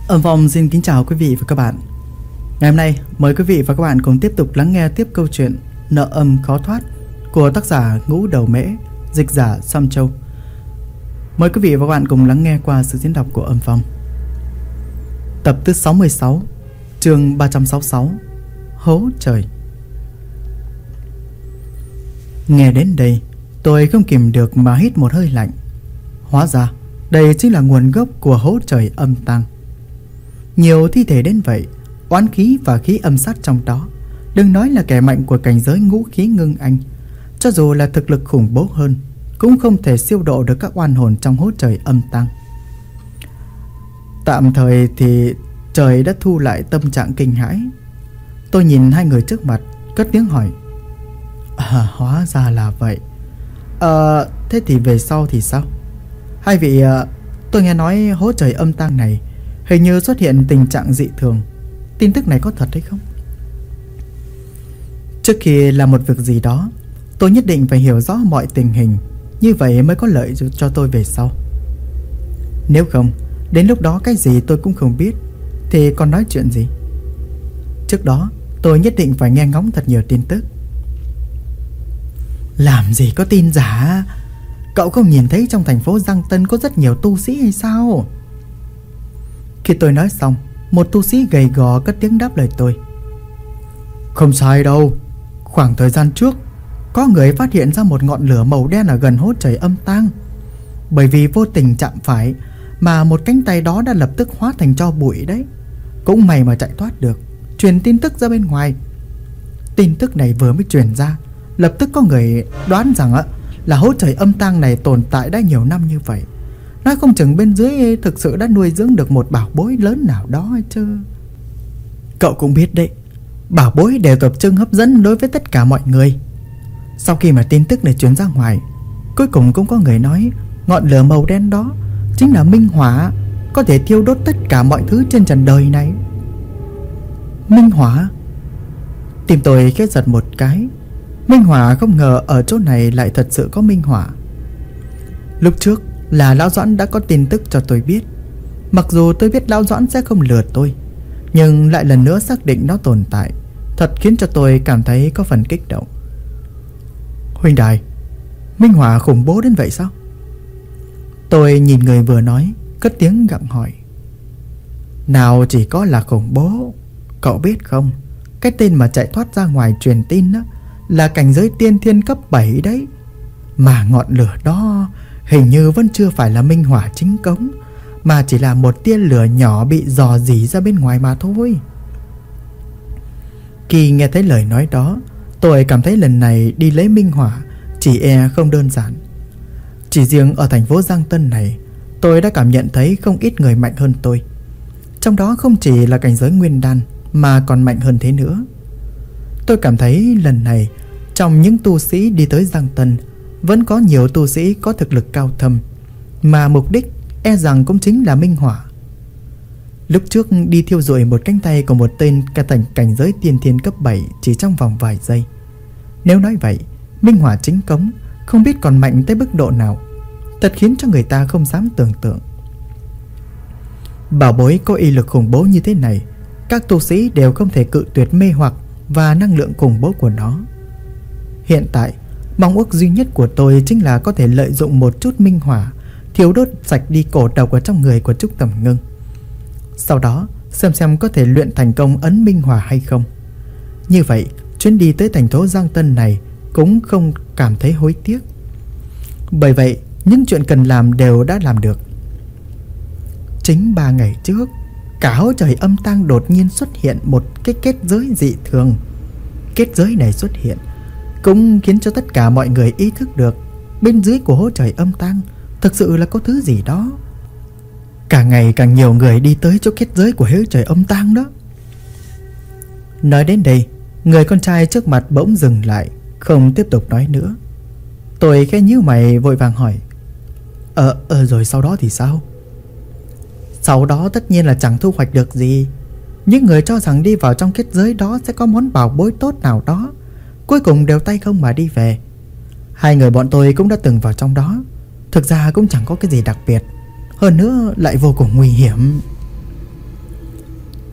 Âm Phong xin kính chào quý vị và các bạn. Ngày hôm nay mời quý vị và các bạn cùng tiếp tục lắng nghe tiếp câu chuyện Nợ Âm Khó Thoát của tác giả Ngũ Đầu Mễ, dịch giả Sam Châu. Mời quý vị và các bạn cùng lắng nghe qua sự diễn đọc của Âm Phong. Tập thứ 66, chương 366, Hố Trời. Nghe đến đây, tôi không kìm được mà hít một hơi lạnh. Hóa ra đây chính là nguồn gốc của hố trời âm tang. Nhiều thi thể đến vậy, oán khí và khí âm sát trong đó, đừng nói là kẻ mạnh của cảnh giới ngũ khí ngưng anh, cho dù là thực lực khủng bố hơn cũng không thể siêu độ được các oan hồn trong hố trời âm tang. Tạm thời thì trời đã thu lại tâm trạng kinh hãi. Tôi nhìn hai người trước mặt, cất tiếng hỏi: hóa ra là vậy. Thế thì về sau thì sao? Hai vị, tôi nghe nói hố trời âm tang này hình như xuất hiện tình trạng dị thường. Tin tức này có thật hay không? Trước khi làm một việc gì đó, tôi nhất định phải hiểu rõ mọi tình hình, như vậy mới có lợi cho tôi về sau. Nếu không, đến lúc đó cái gì tôi cũng không biết thì còn nói chuyện gì. Trước đó tôi nhất định phải nghe ngóng thật nhiều tin tức. Làm gì có tin giả? Cậu không nhìn thấy trong thành phố Giang Tân có rất nhiều tu sĩ hay sao? Khi tôi nói xong, một tu sĩ gầy gò cất tiếng đáp lời tôi: Không sai đâu. Khoảng thời gian trước, có người phát hiện ra một ngọn lửa màu đen ở gần hố trời âm tang. Bởi vì vô tình chạm phải mà một cánh tay đó đã lập tức hóa thành tro bụi đấy. Cũng may mà chạy thoát được, truyền tin tức ra bên ngoài. Tin tức này vừa mới truyền ra, lập tức có người đoán rằng là hố trời âm tang này tồn tại đã nhiều năm như vậy. Nói không chừng bên dưới thực sự đã nuôi dưỡng được một bảo bối lớn nào đó hay chứ. Cậu cũng biết đấy, bảo bối đều tập trung hấp dẫn đối với tất cả mọi người. Sau khi mà tin tức này truyền ra ngoài, cuối cùng cũng có người nói ngọn lửa màu đen đó chính là minh hỏa, có thể thiêu đốt tất cả mọi thứ trên trần đời này. Minh hỏa? Tim tôi khẽ giật một cái. Minh hỏa, không ngờ ở chỗ này lại thật sự có minh hỏa. Lúc trước là Lão Doãn đã có tin tức cho tôi biết. Mặc dù tôi biết Lão Doãn sẽ không lừa tôi, nhưng lại lần nữa xác định nó tồn tại, thật khiến cho tôi cảm thấy có phần kích động. Huynh đài, minh hỏa khủng bố đến vậy sao? Tôi nhìn người vừa nói, cất tiếng gặng hỏi: Nào chỉ có là khủng bố, cậu biết không, cái tên mà chạy thoát ra ngoài truyền tin đó là cảnh giới tiên thiên cấp 7 đấy. Mà ngọn lửa đó hình như vẫn chưa phải là minh hỏa chính cống, mà chỉ là một tia lửa nhỏ bị dò dỉ ra bên ngoài mà thôi. Khi nghe thấy lời nói đó, tôi cảm thấy lần này đi lấy minh hỏa chỉ e không đơn giản. Chỉ riêng ở thành phố Giang Tân này, tôi đã cảm nhận thấy không ít người mạnh hơn tôi. Trong đó không chỉ là cảnh giới nguyên đan, mà còn mạnh hơn thế nữa. Tôi cảm thấy lần này trong những tu sĩ đi tới Giang Tân, vẫn có nhiều tu sĩ có thực lực cao thâm, mà mục đích e rằng cũng chính là minh hỏa. Lúc trước đi thiêu rụi một cánh tay của một tên cảnh giới tiên thiên cấp 7 chỉ trong vòng vài giây. Nếu nói vậy, minh hỏa chính cống không biết còn mạnh tới mức độ nào, thật khiến cho người ta không dám tưởng tượng. Bảo bối có uy lực khủng bố như thế này, các tu sĩ đều không thể cự tuyệt mê hoặc và năng lượng khủng bố của nó. Hiện tại, mong ước duy nhất của tôi chính là có thể lợi dụng một chút minh hỏa, thiêu đốt sạch đi cổ độc ở trong người của Trúc Tầm Ngưng. Sau đó xem có thể luyện thành công ấn minh hỏa hay không. Như vậy, chuyến đi tới thành phố Giang Tân này cũng không cảm thấy hối tiếc. Bởi vậy, những chuyện cần làm đều đã làm được. Chính 3 ngày trước, cả hố trời âm tang đột nhiên xuất hiện một cái kết giới dị thường. Kết giới này xuất hiện cũng khiến cho tất cả mọi người ý thức được bên dưới của hố trời âm tang thực sự là có thứ gì đó. Càng ngày càng nhiều người đi tới chỗ kết giới của hố trời âm tang đó. Nói đến đây, người con trai trước mặt bỗng dừng lại, không tiếp tục nói nữa. Tôi khẽ nhíu mày vội vàng hỏi: Rồi sau đó thì sao? Sau đó tất nhiên là chẳng thu hoạch được gì. Những người cho rằng đi vào trong kết giới đó sẽ có món bảo bối tốt nào đó, cuối cùng đều tay không mà đi về. Hai người bọn tôi cũng đã từng vào trong đó, thực ra cũng chẳng có cái gì đặc biệt, hơn nữa lại vô cùng nguy hiểm.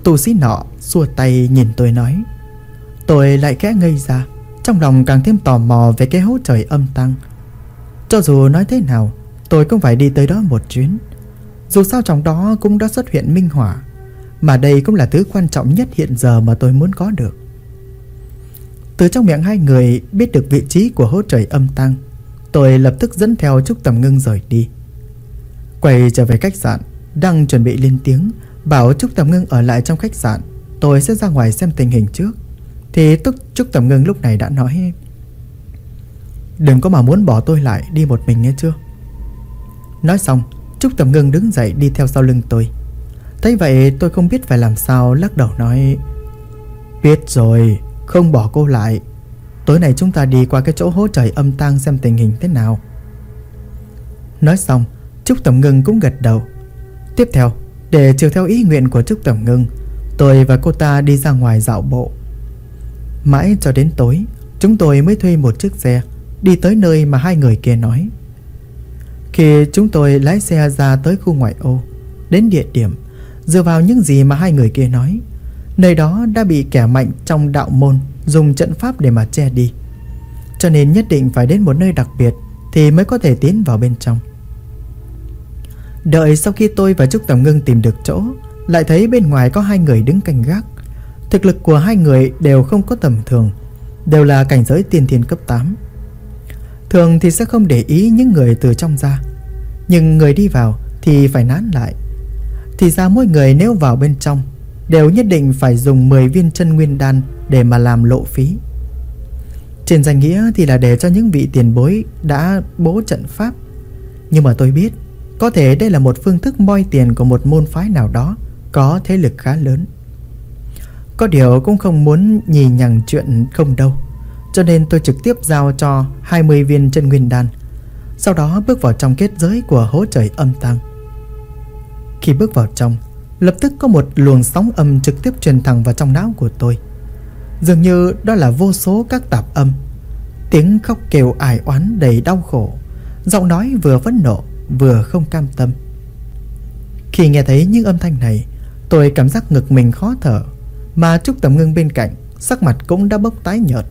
Tu sĩ nọ xua tay nhìn tôi nói. Tôi lại khẽ ngây ra, trong lòng càng thêm tò mò về cái hố trời âm tăng. Cho dù nói thế nào, tôi cũng phải đi tới đó một chuyến. Dù sao trong đó cũng đã xuất hiện minh hỏa, mà đây cũng là thứ quan trọng nhất hiện giờ mà tôi muốn có được. Từ trong miệng hai người biết được vị trí của hố trời âm tăng, tôi lập tức dẫn theo Trúc Tầm Ngưng rời đi. Quay trở về khách sạn, đang chuẩn bị lên tiếng bảo Trúc Tầm Ngưng ở lại trong khách sạn, tôi sẽ ra ngoài xem tình hình trước, thì Trúc Tầm Ngưng lúc này đã nói: đừng có mà muốn bỏ tôi lại đi một mình nghe chưa. Nói xong, Trúc Tầm Ngưng đứng dậy đi theo sau lưng tôi. Thấy vậy tôi không biết phải làm sao, lắc đầu nói: biết rồi, không bỏ cô lại. Tối nay chúng ta đi qua cái chỗ hố trời âm tang xem tình hình thế nào. Nói xong, Trúc Tầm Ngưng cũng gật đầu. Tiếp theo, để chiều theo ý nguyện của Trúc Tầm Ngưng, tôi và cô ta đi ra ngoài dạo bộ. Mãi cho đến tối, chúng tôi mới thuê một chiếc xe đi tới nơi mà hai người kia nói. Khi chúng tôi lái xe ra tới khu ngoại ô, đến địa điểm, dựa vào những gì mà hai người kia nói, nơi đó đã bị kẻ mạnh trong đạo môn dùng trận pháp để mà che đi, cho nên nhất định phải đến một nơi đặc biệt thì mới có thể tiến vào bên trong. Đợi sau khi tôi và Trúc Tầm Ngưng tìm được chỗ, lại thấy bên ngoài có hai người đứng canh gác. Thực lực của hai người đều không có tầm thường, đều là cảnh giới tiên thiên cấp 8. Thường thì sẽ không để ý những người từ trong ra, nhưng người đi vào thì phải nán lại. Thì ra mỗi người nếu vào bên trong đều nhất định phải dùng 10 viên chân nguyên đan để mà làm lộ phí. Trên danh nghĩa thì là để cho những vị tiền bối đã bố trận pháp, nhưng mà tôi biết có thể đây là một phương thức moi tiền của một môn phái nào đó có thế lực khá lớn. Có điều cũng không muốn nhì nhằng chuyện không đâu, cho nên tôi trực tiếp giao cho 20 viên chân nguyên đan, sau đó bước vào trong kết giới của hố trời âm tang. Khi bước vào trong, lập tức có một luồng sóng âm trực tiếp truyền thẳng vào trong não của tôi. Dường như đó là vô số các tạp âm, tiếng khóc kêu ải oán đầy đau khổ, giọng nói vừa phẫn nộ vừa không cam tâm. Khi nghe thấy những âm thanh này, tôi cảm giác ngực mình khó thở, mà Trúc Tầm Ngưng bên cạnh sắc mặt cũng đã bốc tái nhợt.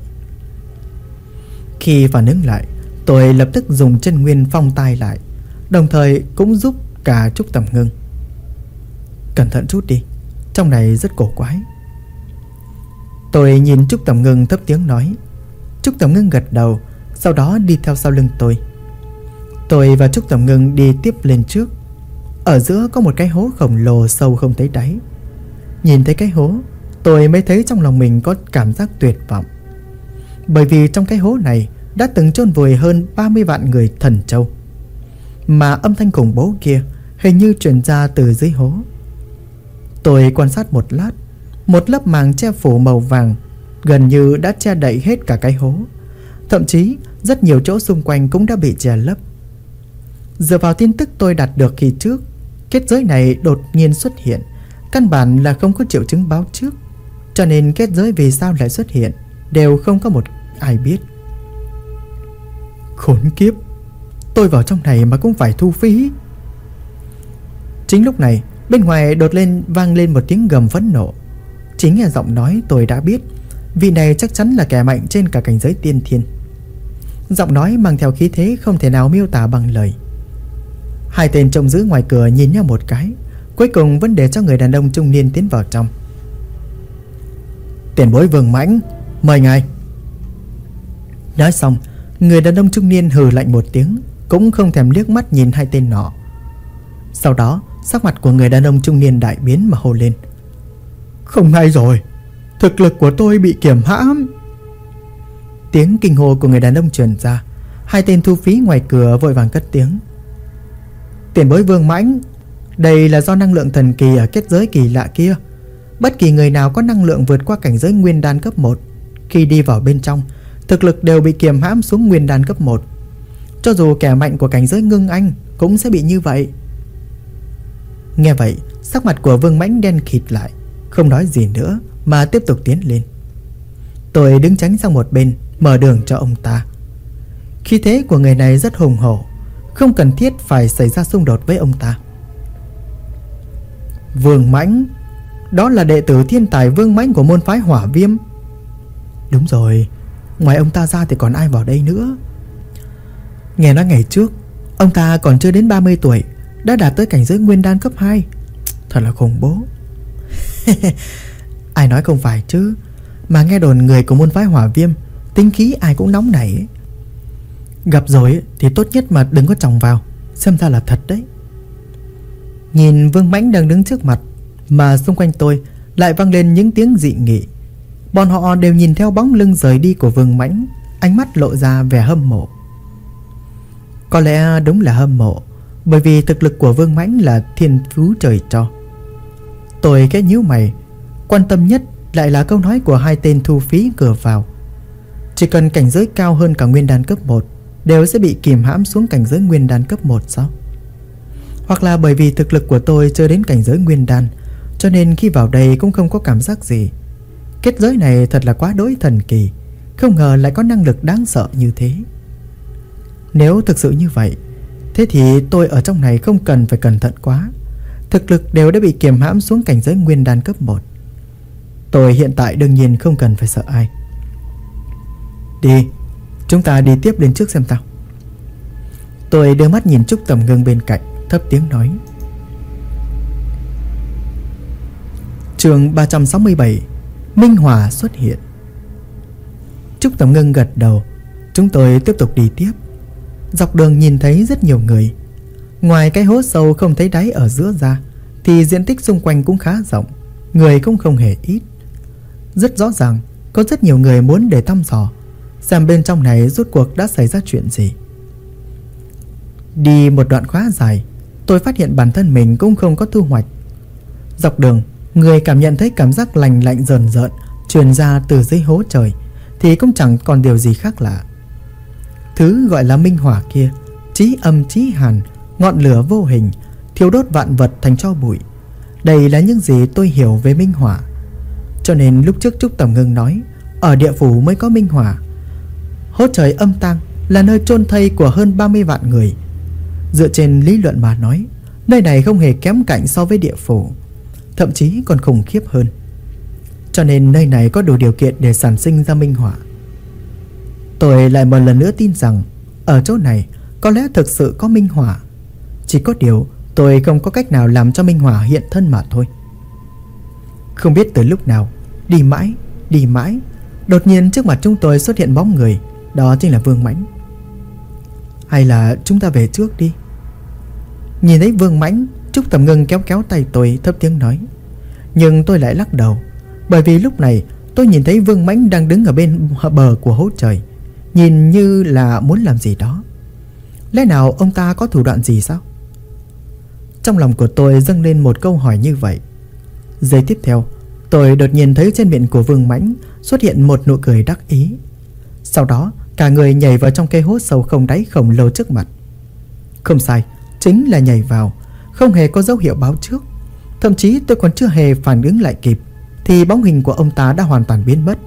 Khi phản ứng lại, tôi lập tức dùng chân nguyên phong tai lại, đồng thời cũng giúp cả Trúc Tầm Ngưng. Cẩn thận chút đi, trong này rất cổ quái. Tôi nhìn Trúc Tầm Ngưng thấp tiếng nói. Trúc Tầm Ngưng gật đầu, sau đó đi theo sau lưng tôi. Tôi và Trúc Tầm Ngưng đi tiếp lên trước. Ở giữa có một cái hố khổng lồ sâu không thấy đáy. Nhìn thấy cái hố, tôi mới thấy trong lòng mình có cảm giác tuyệt vọng. Bởi vì trong cái hố này đã từng chôn vùi hơn 30 vạn người thần châu, mà âm thanh khủng bố kia hình như truyền ra từ dưới hố. Tôi quan sát một lát, một lớp màng che phủ màu vàng gần như đã che đậy hết cả cái hố. Thậm chí rất nhiều chỗ xung quanh cũng đã bị che lấp. Dựa vào tin tức tôi đạt được khi trước, kết giới này đột nhiên xuất hiện, căn bản là không có triệu chứng báo trước, cho nên kết giới vì sao lại xuất hiện đều không có một ai biết. Khốn kiếp, tôi vào trong này mà cũng phải thu phí. Chính lúc này, bên ngoài đột lên vang lên một tiếng gầm phẫn nộ. Chính nghe giọng nói tôi đã biết vị này chắc chắn là kẻ mạnh trên cả cảnh giới tiên thiên. Giọng nói mang theo khí thế không thể nào miêu tả bằng lời. Hai tên trông giữ ngoài cửa nhìn nhau một cái, cuối cùng vẫn để cho người đàn ông trung niên tiến vào trong. Tiền bối Vương Mãnh, mời ngài. Nói xong, người đàn ông trung niên hừ lạnh một tiếng, cũng không thèm liếc mắt nhìn hai tên nọ. Sau đó, sắc mặt của người đàn ông trung niên đại biến mà hô lên: không hay rồi, thực lực của tôi bị kiềm hãm. Tiếng kinh hô của người đàn ông truyền ra. Hai tên thu phí ngoài cửa vội vàng cất tiếng: tiền bối Vương Mãnh, đây là do năng lượng thần kỳ ở kết giới kỳ lạ kia. Bất kỳ người nào có năng lượng vượt qua cảnh giới nguyên đan cấp 1, khi đi vào bên trong, thực lực đều bị kiềm hãm xuống nguyên đan cấp 1. Cho dù kẻ mạnh của cảnh giới ngưng anh cũng sẽ bị như vậy. Nghe vậy, sắc mặt của Vương Mãnh đen kịt lại, không nói gì nữa mà tiếp tục tiến lên. Tôi đứng tránh sang một bên, mở đường cho ông ta. Khí thế của người này rất hùng hổ, không cần thiết phải xảy ra xung đột với ông ta. Vương Mãnh, đó là đệ tử thiên tài Vương Mãnh của môn phái Hỏa Viêm. Đúng rồi, ngoài ông ta ra thì còn ai vào đây nữa? Nghe nói ngày trước ông ta còn chưa đến 30 tuổi đã đạt tới cảnh giới nguyên đan cấp 2. Thật là khủng bố. Ai nói không phải chứ, mà nghe đồn người của môn phái Hỏa Viêm tính khí ai cũng nóng nảy. Gặp rồi thì tốt nhất mà đừng có chòng vào, xem ra là thật đấy. Nhìn Vương Mãnh đang đứng trước mặt, mà xung quanh tôi lại vang lên những tiếng dị nghị. Bọn họ đều nhìn theo bóng lưng rời đi của Vương Mãnh, ánh mắt lộ ra vẻ hâm mộ. Có lẽ đúng là hâm mộ, bởi vì thực lực của Vương Mãnh là thiên phú trời cho. Tôi khẽ nhíu mày, quan tâm nhất lại là câu nói của hai tên thu phí cửa vào. Chỉ cần cảnh giới cao hơn cả nguyên đan cấp 1 đều sẽ bị kìm hãm xuống cảnh giới nguyên đan cấp 1 sao? Hoặc là bởi vì thực lực của tôi chưa đến cảnh giới nguyên đan, cho nên khi vào đây cũng không có cảm giác gì. Kết giới này thật là quá đỗi thần kỳ, không ngờ lại có năng lực đáng sợ như thế. Nếu thực sự như vậy, thế thì tôi ở trong này không cần phải cẩn thận quá. Thực lực đều đã bị kiềm hãm xuống cảnh giới nguyên đan cấp 1. Tôi hiện tại đương nhiên không cần phải sợ ai. Đi, chúng ta đi tiếp lên trước xem sao. Tôi đưa mắt nhìn Trúc Tầm Ngưng bên cạnh, thấp tiếng nói. Chương 367, Minh Hỏa xuất hiện. Trúc Tầm Ngưng gật đầu. Chúng tôi tiếp tục đi tiếp. Dọc đường nhìn thấy rất nhiều người. Ngoài cái hố sâu không thấy đáy ở giữa ra, thì diện tích xung quanh cũng khá rộng, người cũng không hề ít. Rất rõ ràng có rất nhiều người muốn để thăm dò xem bên trong này rốt cuộc đã xảy ra chuyện gì. Đi một đoạn khá dài, tôi phát hiện bản thân mình cũng không có thu hoạch. Dọc đường, người cảm nhận thấy cảm giác lành lạnh rờn rợn truyền ra từ dưới hố trời, thì cũng chẳng còn điều gì khác lạ. Thứ gọi là minh hỏa kia, chí âm chí hàn, ngọn lửa vô hình, thiêu đốt vạn vật thành tro bụi. Đây là những gì tôi hiểu về minh hỏa. Cho nên lúc trước Trúc Tầm Ngưng nói ở địa phủ mới có minh hỏa. Hố trời âm tang là nơi chôn thây của hơn 30 vạn người. Dựa trên lý luận mà nói, nơi này không hề kém cạnh so với địa phủ, thậm chí còn khủng khiếp hơn. Cho nên nơi này có đủ điều kiện để sản sinh ra minh hỏa. Tôi lại một lần nữa tin rằng ở chỗ này có lẽ thực sự có minh hỏa. Chỉ có điều tôi không có cách nào làm cho minh hỏa hiện thân mà thôi. Không biết từ lúc nào, đi mãi, đột nhiên trước mặt chúng tôi xuất hiện bóng người. Đó chính là Vương Mãnh. Hay là chúng ta về trước đi? Nhìn thấy Vương Mãnh, Trúc Tầm Ngưng kéo tay tôi, thấp tiếng nói. Nhưng tôi lại lắc đầu, bởi vì lúc này tôi nhìn thấy Vương Mãnh đang đứng ở bên bờ của hố trời, nhìn như là muốn làm gì đó. Lẽ nào ông ta có thủ đoạn gì sao? Trong lòng của tôi dâng lên một câu hỏi như vậy. Giây tiếp theo, tôi đột nhiên thấy trên miệng của Vương Mãnh xuất hiện một nụ cười đắc ý. Sau đó cả người nhảy vào trong cái hố sâu không đáy khổng lồ trước mặt. Không sai, chính là nhảy vào, không hề có dấu hiệu báo trước. Thậm chí tôi còn chưa hề phản ứng lại kịp thì bóng hình của ông ta đã hoàn toàn biến mất.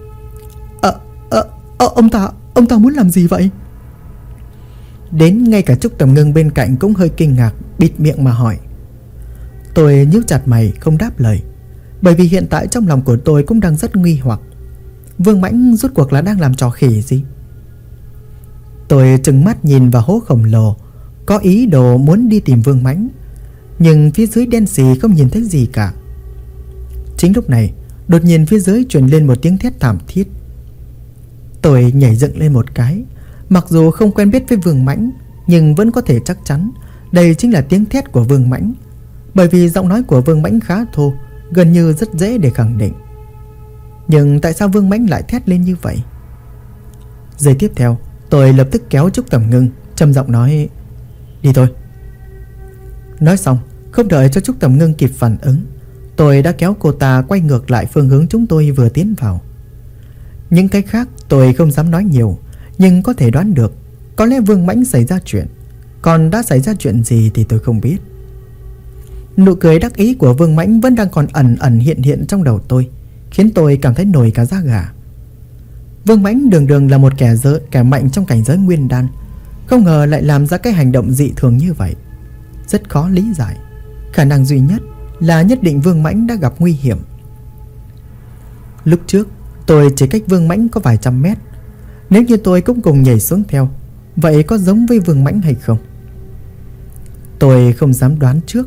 Ông ta muốn làm gì vậy? Đến ngay cả Trúc Tầm Ngưng bên cạnh cũng hơi kinh ngạc, bịt miệng mà hỏi. Tôi nhíu chặt mày không đáp lời, bởi vì hiện tại trong lòng của tôi cũng đang rất nghi hoặc. Vương Mãnh rốt cuộc là đang làm trò khỉ gì? Tôi trừng mắt nhìn vào hố khổng lồ, có ý đồ muốn đi tìm Vương Mãnh, nhưng phía dưới đen xì không nhìn thấy gì cả. Chính lúc này, đột nhiên phía dưới truyền lên một tiếng thét thảm thiết. Tôi nhảy dựng lên một cái. Mặc dù không quen biết với Vương Mãnh, nhưng vẫn có thể chắc chắn đây chính là tiếng thét của Vương Mãnh, bởi vì giọng nói của Vương Mãnh khá thô, gần như rất dễ để khẳng định. Nhưng tại sao Vương Mãnh lại thét lên như vậy? Giây tiếp theo, tôi lập tức kéo Trúc Tầm Ngưng, trầm giọng nói. Đi thôi. Nói xong, không đợi cho Trúc Tầm Ngưng kịp phản ứng, tôi đã kéo cô ta quay ngược lại phương hướng chúng tôi vừa tiến vào. Những cái khác tôi không dám nói nhiều, nhưng có thể đoán được có lẽ Vương Mãnh xảy ra chuyện. Còn đã xảy ra chuyện gì thì tôi không biết. Nụ cười đắc ý của Vương Mãnh vẫn đang còn ẩn ẩn hiện trong đầu tôi, khiến tôi cảm thấy nổi cả da gà. Vương Mãnh đường là một kẻ mạnh trong cảnh giới nguyên đan, không ngờ lại làm ra cái hành động dị thường như vậy. Rất khó lý giải. Khả năng duy nhất là nhất định Vương Mãnh đã gặp nguy hiểm. Lúc trước tôi chỉ cách Vương Mãnh có vài trăm mét. Nếu như tôi cũng cùng nhảy xuống theo, vậy có giống với Vương Mãnh hay không? Tôi không dám đoán trước.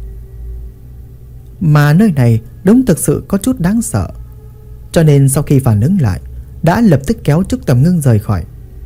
Mà nơi này đúng thực sự có chút đáng sợ, cho nên sau khi phản ứng lại, đã lập tức kéo Trúc Tầm Ngưng rời khỏi.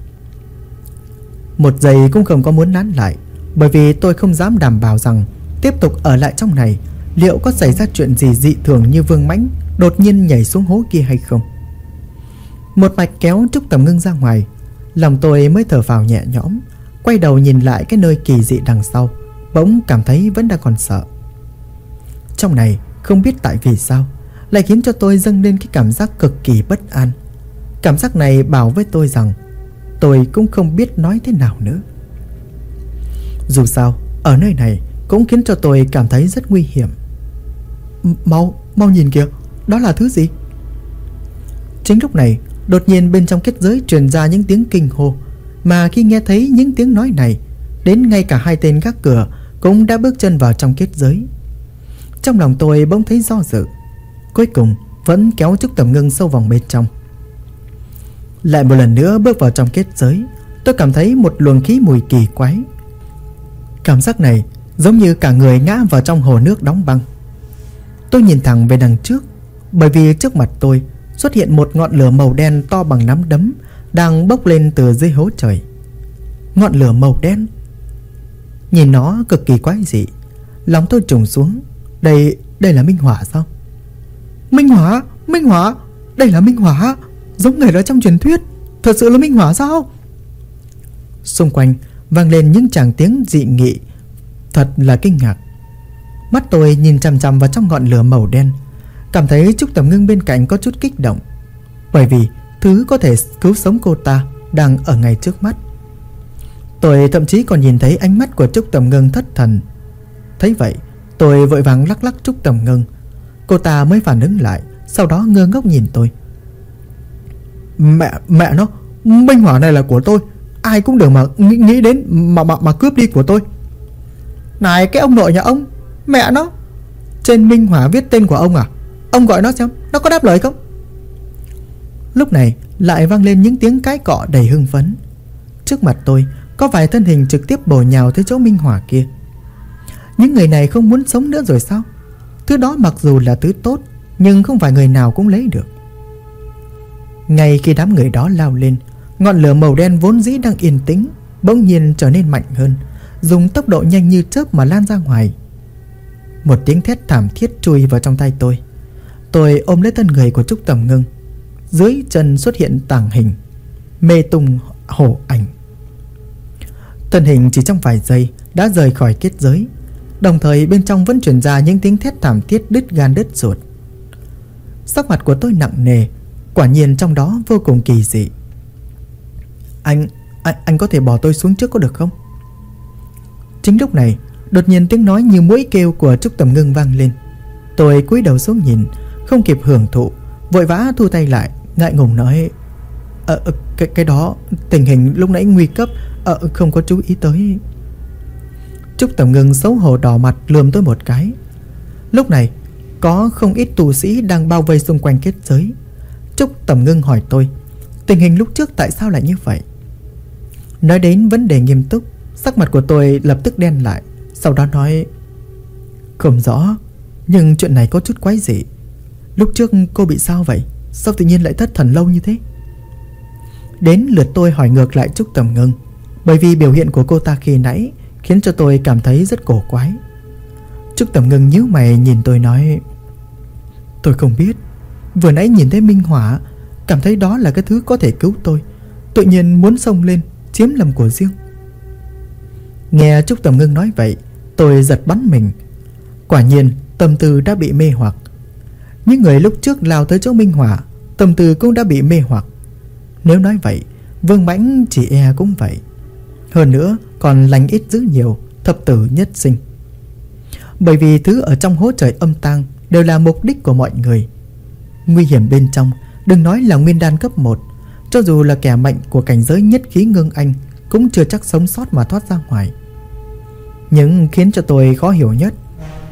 Một giây cũng không có muốn nán lại, bởi vì tôi không dám đảm bảo rằng tiếp tục ở lại trong này liệu có xảy ra chuyện gì dị thường như Vương Mãnh đột nhiên nhảy xuống hố kia hay không. Một mạch kéo Trúc Tầm Ngưng ra ngoài, lòng tôi mới thở phào nhẹ nhõm. Quay đầu nhìn lại cái nơi kỳ dị đằng sau, bỗng cảm thấy vẫn đang còn sợ. Trong này không biết tại vì sao lại khiến cho tôi dâng lên cái cảm giác cực kỳ bất an. Cảm giác này bảo với tôi rằng tôi cũng không biết nói thế nào nữa. Dù sao ở nơi này cũng khiến cho tôi cảm thấy rất nguy hiểm. Mau nhìn kìa, đó là thứ gì? Chính lúc này đột nhiên bên trong kết giới truyền ra những tiếng kinh hô. Mà khi nghe thấy những tiếng nói này, đến ngay cả hai tên gác cửa cũng đã bước chân vào trong kết giới. Trong lòng tôi bỗng thấy do dự, cuối cùng vẫn kéo Trúc Tầm Ngưng sâu vòng bên trong. Lại một lần nữa bước vào trong kết giới, tôi cảm thấy một luồng khí mùi kỳ quái. Cảm giác này giống như cả người ngã vào trong hồ nước đóng băng. Tôi nhìn thẳng về đằng trước, bởi vì trước mặt tôi xuất hiện một ngọn lửa màu đen to bằng nắm đấm đang bốc lên từ dưới hố trời. Ngọn lửa màu đen, nhìn nó cực kỳ quái dị. Lòng tôi trùng xuống. Đây là minh hỏa sao? Minh hỏa, đây là minh hỏa, giống người ở trong truyền thuyết. Thật sự là minh hỏa sao? Xung quanh vang lên những tràng tiếng dị nghị, thật là kinh ngạc. Mắt tôi nhìn chằm chằm vào trong ngọn lửa màu đen, cảm thấy Trúc Tầm Ngưng bên cạnh có chút kích động, bởi vì thứ có thể cứu sống cô ta đang ở ngay trước mắt. Tôi thậm chí còn nhìn thấy ánh mắt của Trúc Tầm Ngưng thất thần. Thấy vậy, tôi vội vàng lắc lắc Trúc Tầm Ngưng. Cô ta mới phản ứng lại, sau đó ngơ ngốc nhìn tôi. Mẹ nó, minh hỏa này là của tôi, ai cũng đừng mà nghĩ đến mà cướp đi của tôi. Này cái ông nội nhà ông, mẹ nó, trên minh hỏa viết tên của ông à? Ông gọi nó xem, nó có đáp lời không? Lúc này lại vang lên những tiếng cãi cọ đầy hưng phấn. Trước mặt tôi có vài thân hình trực tiếp bổ nhào tới chỗ minh hỏa kia. Những người này không muốn sống nữa rồi sao? Thứ đó mặc dù là thứ tốt, nhưng không phải người nào cũng lấy được. Ngay khi đám người đó lao lên, ngọn lửa màu đen vốn dĩ đang yên tĩnh bỗng nhiên trở nên mạnh hơn, dùng tốc độ nhanh như chớp mà lan ra ngoài. Một tiếng thét thảm thiết chui vào trong tay tôi. Tôi ôm lấy thân người của Trúc Tầm Ngưng. Dưới chân xuất hiện tàng hình mê tung hổ ảnh. Thân hình chỉ trong vài giây đã rời khỏi kết giới, đồng thời bên trong vẫn truyền ra những tiếng thét thảm thiết đứt gan đứt ruột. Sắc mặt của tôi nặng nề, quả nhiên trong đó vô cùng kỳ dị. Anh có thể bỏ tôi xuống trước có được không? Chính lúc này đột nhiên tiếng nói như mũi kêu của Trúc Tầm Ngưng vang lên. Tôi cúi đầu xuống nhìn, không kịp hưởng thụ, vội vã thu tay lại, ngại ngùng nói: Cái đó tình hình lúc nãy nguy cấp, không có chú ý tới. Trúc Tầm Ngưng xấu hổ đỏ mặt lườm tôi một cái. Lúc này có không ít tù sĩ đang bao vây xung quanh kết giới. Trúc Tầm Ngưng hỏi tôi tình hình lúc trước tại sao lại như vậy. Nói đến vấn đề nghiêm túc, sắc mặt của tôi lập tức đen lại. Sau đó nói: Không rõ, nhưng chuyện này có chút quái dị. Lúc trước cô bị sao vậy? Sao tự nhiên lại thất thần lâu như thế? Đến lượt tôi hỏi ngược lại Trúc Tầm Ngưng, bởi vì biểu hiện của cô ta khi nãy khiến cho tôi cảm thấy rất cổ quái. Trúc Tầm Ngưng nhíu mày nhìn tôi nói: Tôi không biết, vừa nãy nhìn thấy minh hỏa, cảm thấy đó là cái thứ có thể cứu tôi, tự nhiên muốn xông lên chiếm làm của riêng. Nghe Trúc Tầm Ngưng nói vậy, tôi giật bắn mình. Quả nhiên tâm tư đã bị mê hoặc. Những người lúc trước lao tới chỗ minh hỏa, tâm tư cũng đã bị mê hoặc. Nếu nói vậy, Vương Mãnh chỉ e cũng vậy. Hơn nữa còn lành ít dữ nhiều, thập tử nhất sinh. Bởi vì thứ ở trong hố trời âm tang đều là mục đích của mọi người. Nguy hiểm bên trong, đừng nói là nguyên đan cấp 1, cho dù là kẻ mạnh của cảnh giới nhất khí ngưng anh cũng chưa chắc sống sót mà thoát ra ngoài. Nhưng khiến cho tôi khó hiểu nhất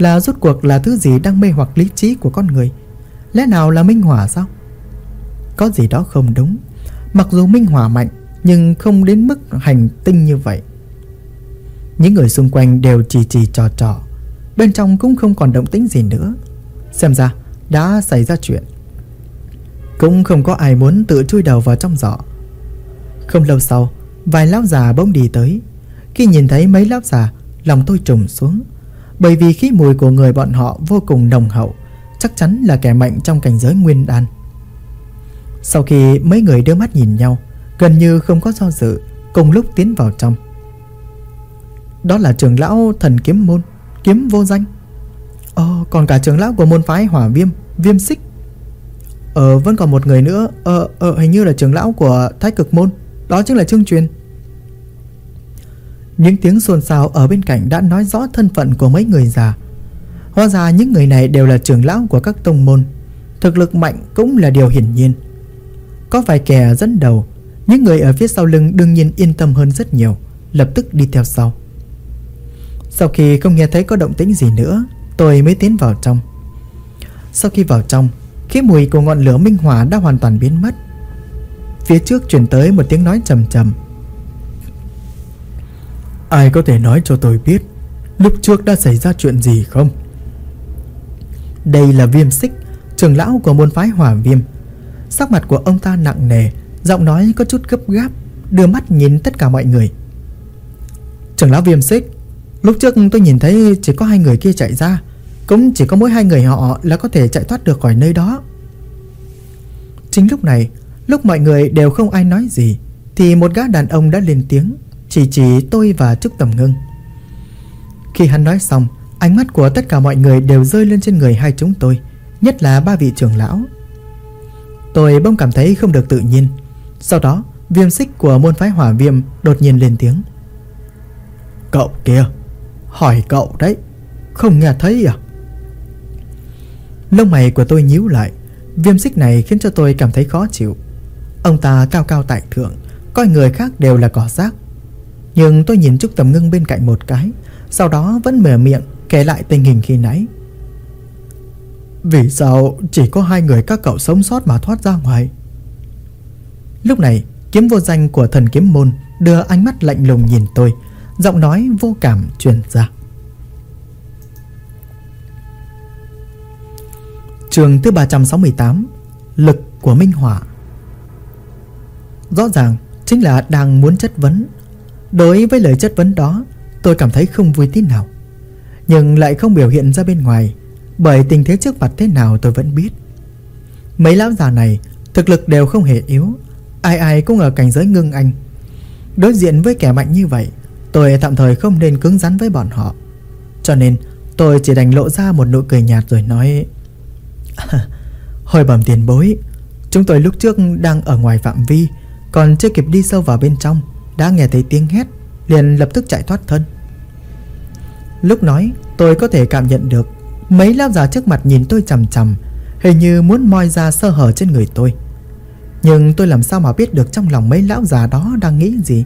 là rốt cuộc là thứ gì đang mê hoặc lý trí của con người? Lẽ nào là minh hỏa sao? Có gì đó không đúng. Mặc dù minh hỏa mạnh, nhưng không đến mức hành tinh như vậy. Những người xung quanh đều chỉ trò. Bên trong cũng không còn động tĩnh gì nữa. Xem ra đã xảy ra chuyện. Cũng không có ai muốn tự chui đầu vào trong giỏ. Không lâu sau, vài lão già bỗng đi tới. Khi nhìn thấy mấy lão già, lòng tôi trùng xuống. Bởi vì khí mùi của người bọn họ vô cùng nồng hậu, chắc chắn là kẻ mạnh trong cảnh giới nguyên đan. Sau khi mấy người đưa mắt nhìn nhau, gần như không có do dự, cùng lúc tiến vào trong. Đó là trưởng lão Thần Kiếm Môn, Kiếm Vô Danh. Còn cả trưởng lão của môn phái Hỏa Viêm, Viêm Xích. Vẫn còn một người nữa. Hình như là trưởng lão của Thái Cực Môn, đó chính là Trương Truyền. Những tiếng xôn xao ở bên cạnh đã nói rõ thân phận của mấy người già. Hóa ra những người này đều là trưởng lão của các tông môn. Thực lực mạnh cũng là điều hiển nhiên. Có vài kẻ dẫn đầu, những người ở phía sau lưng đương nhiên yên tâm hơn rất nhiều, lập tức đi theo sau. Sau khi không nghe thấy có động tĩnh gì nữa, tôi mới tiến vào trong. Sau khi vào trong, khí mùi của ngọn lửa minh hỏa đã hoàn toàn biến mất. Phía trước truyền tới một tiếng nói trầm trầm. Ai có thể nói cho tôi biết lúc trước đã xảy ra chuyện gì không? Đây là Viêm Xích, trưởng lão của môn phái Hỏa Viêm. Sắc mặt của ông ta nặng nề, giọng nói có chút gấp gáp, đưa mắt nhìn tất cả mọi người. Trưởng lão Viêm Xích, lúc trước tôi nhìn thấy chỉ có hai người kia chạy ra, cũng chỉ có mỗi hai người họ là có thể chạy thoát được khỏi nơi đó. Chính lúc này, lúc mọi người đều không ai nói gì, thì một gã đàn ông đã lên tiếng, chỉ tôi và Trúc Tầm Ngưng. Khi hắn nói xong, ánh mắt của tất cả mọi người đều rơi lên trên người hai chúng tôi, nhất là ba vị trưởng lão. Tôi bỗng cảm thấy không được tự nhiên. Sau đó, Viêm Xích của môn phái Hỏa Viêm đột nhiên lên tiếng. Cậu kia, hỏi cậu đấy, không nghe thấy à? Lông mày của tôi nhíu lại. Viêm Xích này khiến cho tôi cảm thấy khó chịu. Ông ta cao cao tại thượng, coi người khác đều là cỏ rác. Nhưng tôi nhìn Trúc Tầm Ngưng bên cạnh một cái, sau đó vẫn mở miệng kể lại tình hình khi nãy. Vì sao chỉ có hai người các cậu sống sót mà thoát ra ngoài? Lúc này, Kiếm Vô Danh của Thần Kiếm Môn đưa ánh mắt lạnh lùng nhìn tôi, giọng nói vô cảm truyền ra. Chương thứ 368, lực của minh hỏa. Rõ ràng chính là đang muốn chất vấn. Đối với lời chất vấn đó, tôi cảm thấy không vui tí nào, nhưng lại không biểu hiện ra bên ngoài, bởi tình thế trước mặt thế nào tôi vẫn biết. Mấy lão già này thực lực đều không hề yếu, ai ai cũng ở cảnh giới ngưng anh. Đối diện với kẻ mạnh như vậy, tôi tạm thời không nên cứng rắn với bọn họ. Cho nên tôi chỉ đành lộ ra một nụ cười nhạt rồi nói: Hồi bẩm tiền bối, chúng tôi lúc trước đang ở ngoài phạm vi, còn chưa kịp đi sâu vào bên trong, đã nghe thấy tiếng hét, liền lập tức chạy thoát thân. Lúc nói, tôi có thể cảm nhận được mấy lão già trước mặt nhìn tôi chằm chằm, hình như muốn moi ra sơ hở trên người tôi. Nhưng tôi làm sao mà biết được trong lòng mấy lão già đó đang nghĩ gì?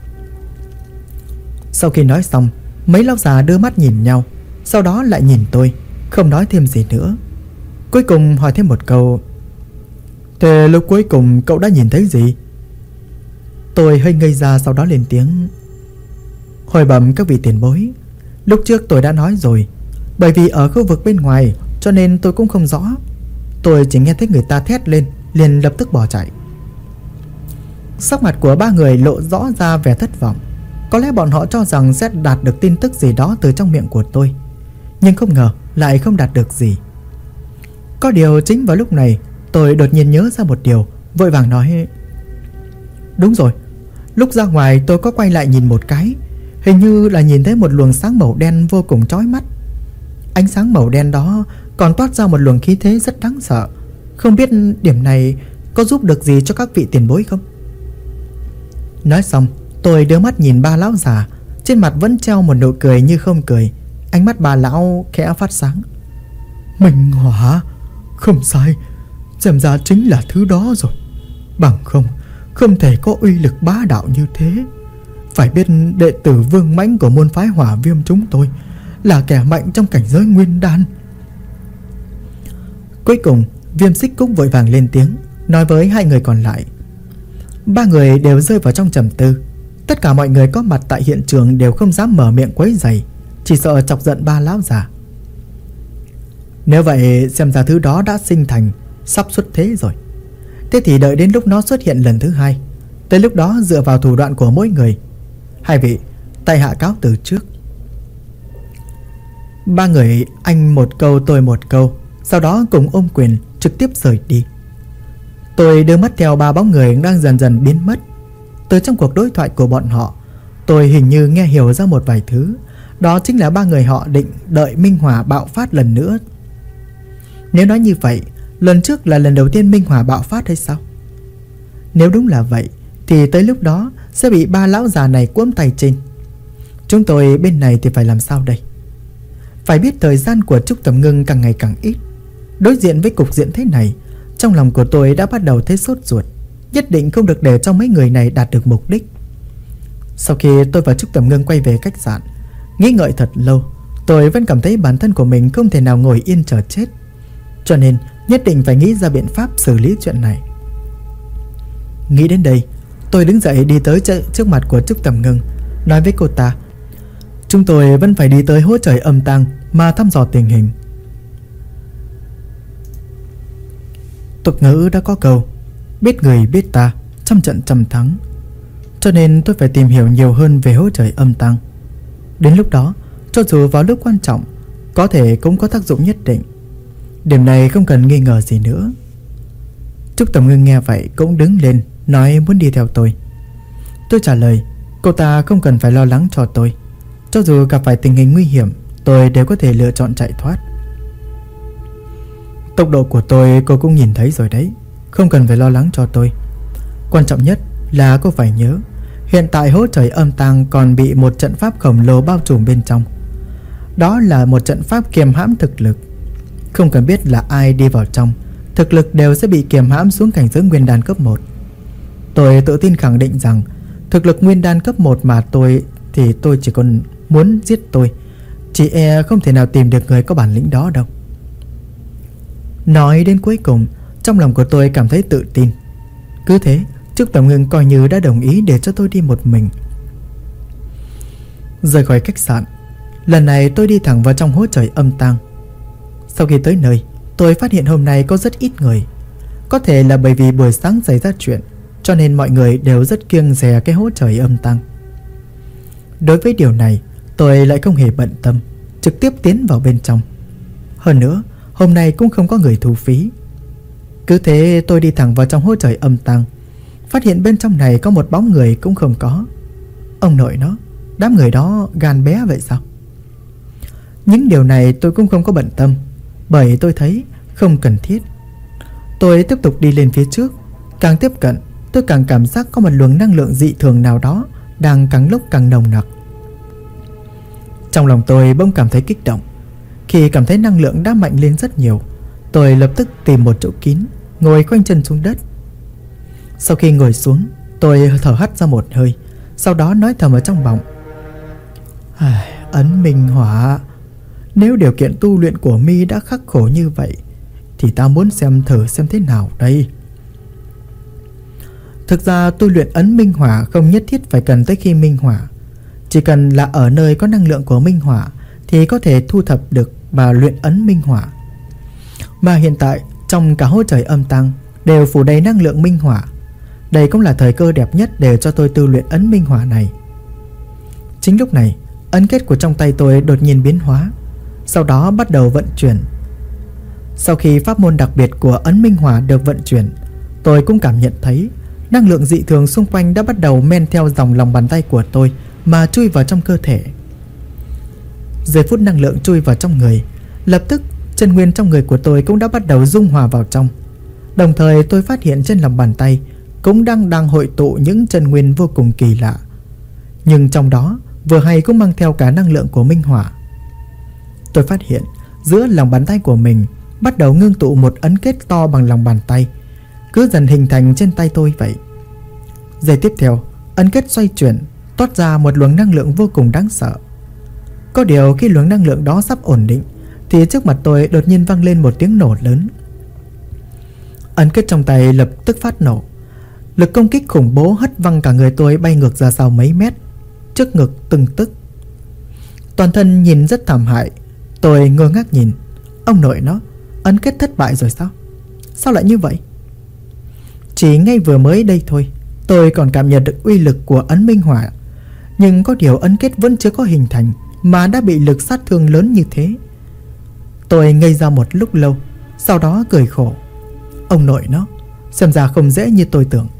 Sau khi nói xong, mấy lão già đưa mắt nhìn nhau, sau đó lại nhìn tôi, không nói thêm gì nữa. Cuối cùng hỏi thêm một câu: Thế lúc cuối cùng cậu đã nhìn thấy gì? Tôi hơi ngây ra, sau đó lên tiếng: Hồi bẩm các vị tiền bối, lúc trước tôi đã nói rồi, bởi vì ở khu vực bên ngoài cho nên tôi cũng không rõ. Tôi chỉ nghe thấy người ta thét lên, liền lập tức bỏ chạy. Sắc mặt của ba người lộ rõ ra vẻ thất vọng. Có lẽ bọn họ cho rằng sẽ đạt được tin tức gì đó từ trong miệng của tôi, nhưng không ngờ lại không đạt được gì. Có điều chính vào lúc này, tôi đột nhiên nhớ ra một điều, vội vàng nói: Đúng rồi, lúc ra ngoài tôi có quay lại nhìn một cái, hình như là nhìn thấy một luồng sáng màu đen vô cùng chói mắt. Ánh sáng màu đen đó còn toát ra một luồng khí thế rất đáng sợ. Không biết điểm này có giúp được gì cho các vị tiền bối không? Nói xong, tôi đưa mắt nhìn ba lão già, trên mặt vẫn treo một nụ cười như không cười. Ánh mắt bà lão khẽ phát sáng. Minh hỏa, không sai, xem ra chính là thứ đó rồi. Bằng không thể có uy lực bá đạo như thế. Phải biết đệ tử vương mãnh của môn phái Hỏa Viêm chúng tôi là kẻ mạnh trong cảnh giới nguyên đan. Cuối cùng Viêm Xích cũng vội vàng lên tiếng, nói với hai người còn lại. Ba người đều rơi vào trong trầm tư. Tất cả mọi người có mặt tại hiện trường đều không dám mở miệng quấy rầy, chỉ sợ chọc giận ba lão già. Nếu vậy xem ra thứ đó đã sinh thành, sắp xuất thế rồi. Thế thì đợi đến lúc nó xuất hiện lần thứ hai, tới lúc đó dựa vào thủ đoạn của mỗi người. Hai vị, tại hạ cáo từ trước. Ba người anh một câu tôi một câu, sau đó cùng ôm quyền trực tiếp rời đi. Tôi đưa mắt theo ba bóng người đang dần dần biến mất. Từ trong cuộc đối thoại của bọn họ, tôi hình như nghe hiểu ra một vài thứ. Đó chính là ba người họ định đợi Minh Hỏa bạo phát lần nữa. Nếu nói như vậy, lần trước là lần đầu tiên Minh Hỏa bạo phát hay sao? Nếu đúng là vậy thì tới lúc đó sẽ bị ba lão già này cuỗm tay trên. Chúng tôi bên này thì phải làm sao đây? Phải biết thời gian của Trúc Tầm Ngưng càng ngày càng ít. Đối diện với cục diện thế này, trong lòng của tôi đã bắt đầu thấy sốt ruột. Nhất định không được để cho mấy người này đạt được mục đích. Sau khi tôi và Trúc Tầm Ngưng quay về khách sạn, nghĩ ngợi thật lâu, tôi vẫn cảm thấy bản thân của mình không thể nào ngồi yên chờ chết. Cho nên nhất định phải nghĩ ra biện pháp xử lý chuyện này. Nghĩ đến đây, tôi đứng dậy đi tới trước mặt của Trúc Tầm Ngưng, nói với cô ta, chúng tôi vẫn phải đi tới hố trời âm tang mà thăm dò tình hình. Tục ngữ đã có câu, biết người biết ta, trăm trận trăm thắng. Cho nên tôi phải tìm hiểu nhiều hơn về hố trời âm tang. Đến lúc đó, cho dù vào lúc quan trọng, có thể cũng có tác dụng nhất định. Điểm này không cần nghi ngờ gì nữa. Trúc Tầm Ngưng nghe vậy cũng đứng lên, nói muốn đi theo tôi. Tôi trả lời, cô ta không cần phải lo lắng cho tôi. Cho dù gặp phải tình hình nguy hiểm, tôi đều có thể lựa chọn chạy thoát. Tốc độ của tôi cô cũng nhìn thấy rồi đấy, không cần phải lo lắng cho tôi. Quan trọng nhất là cô phải nhớ, hiện tại hố trời âm tang còn bị một trận pháp khổng lồ bao trùm bên trong. Đó là một trận pháp kiềm hãm thực lực. Không cần biết là ai đi vào trong, thực lực đều sẽ bị kiềm hãm xuống cảnh giới nguyên đan cấp 1. Tôi tự tin khẳng định rằng thực lực nguyên đan cấp 1 mà tôi chỉ còn muốn giết tôi, chỉ e không thể nào tìm được người có bản lĩnh đó đâu. Nói đến cuối cùng, trong lòng của tôi cảm thấy tự tin. Cứ thế, Trúc Tầm Ngưng coi như đã đồng ý để cho tôi đi một mình. Rời khỏi khách sạn, lần này tôi đi thẳng vào trong hố trời âm tang. Sau khi tới nơi, tôi phát hiện hôm nay có rất ít người. Có thể là bởi vì buổi sáng xảy ra chuyện, cho nên mọi người đều rất kiêng dè cái hố trời âm tang. Đối với điều này, tôi lại không hề bận tâm, trực tiếp tiến vào bên trong. Hơn nữa, hôm nay cũng không có người thu phí. Cứ thế tôi đi thẳng vào trong hố trời âm tang, phát hiện bên trong này có một bóng người cũng không có. Ông nội nó, đám người đó gan bé vậy sao? Những điều này tôi cũng không có bận tâm, bởi tôi thấy không cần thiết. Tôi tiếp tục đi lên phía trước. Càng tiếp cận, tôi càng cảm giác có một luồng năng lượng dị thường nào đó đang càng lúc càng nồng nặc. Trong lòng tôi bỗng cảm thấy kích động. Khi cảm thấy năng lượng đã mạnh lên rất nhiều, tôi lập tức tìm một chỗ kín, ngồi khoanh chân xuống đất. Sau khi ngồi xuống, tôi thở hắt ra một hơi, sau đó nói thầm ở trong bụng, Ấn Minh Hỏa, nếu điều kiện tu luyện của mi đã khắc khổ như vậy thì ta muốn xem thử xem thế nào đây. Thực ra tu luyện ấn Minh Hỏa không nhất thiết phải cần tới khi Minh Hỏa. Chỉ cần là ở nơi có năng lượng của Minh Hỏa thì có thể thu thập được và luyện ấn Minh Hỏa. Mà hiện tại trong cả hố trời âm tang đều phủ đầy năng lượng Minh Hỏa. Đây cũng là thời cơ đẹp nhất để cho tôi tu luyện ấn Minh Hỏa này. Chính lúc này, ấn kết của trong tay tôi đột nhiên biến hóa, sau đó bắt đầu vận chuyển. Sau khi pháp môn đặc biệt của ấn Minh Hỏa được vận chuyển, tôi cũng cảm nhận thấy năng lượng dị thường xung quanh đã bắt đầu men theo dòng lòng bàn tay của tôi mà chui vào trong cơ thể. Giây phút năng lượng chui vào trong người, lập tức chân nguyên trong người của tôi cũng đã bắt đầu dung hòa vào trong. Đồng thời tôi phát hiện trên lòng bàn tay cũng đang hội tụ những chân nguyên vô cùng kỳ lạ. Nhưng trong đó vừa hay cũng mang theo cả năng lượng của Minh Hỏa. Tôi phát hiện giữa lòng bàn tay của mình bắt đầu ngưng tụ một ấn kết to bằng lòng bàn tay, cứ dần hình thành trên tay tôi vậy. Giây tiếp theo, ấn kết xoay chuyển, toát ra một luồng năng lượng vô cùng đáng sợ. Có điều khi luồng năng lượng đó sắp ổn định thì trước mặt tôi đột nhiên vang lên một tiếng nổ lớn. Ấn kết trong tay lập tức phát nổ. Lực công kích khủng bố hất văng cả người tôi bay ngược ra sau mấy mét, trước ngực từng tức. Toàn thân nhìn rất thảm hại. Tôi ngơ ngác nhìn. Ông nội nó, ấn kết thất bại rồi sao? Sao lại như vậy? Chỉ ngay vừa mới đây thôi, tôi còn cảm nhận được uy lực của ấn minh hỏa. Nhưng có điều ấn kết vẫn chưa có hình thành mà đã bị lực sát thương lớn như thế. Tôi ngây ra một lúc lâu, sau đó cười khổ. Ông nội nó, xem ra không dễ như tôi tưởng.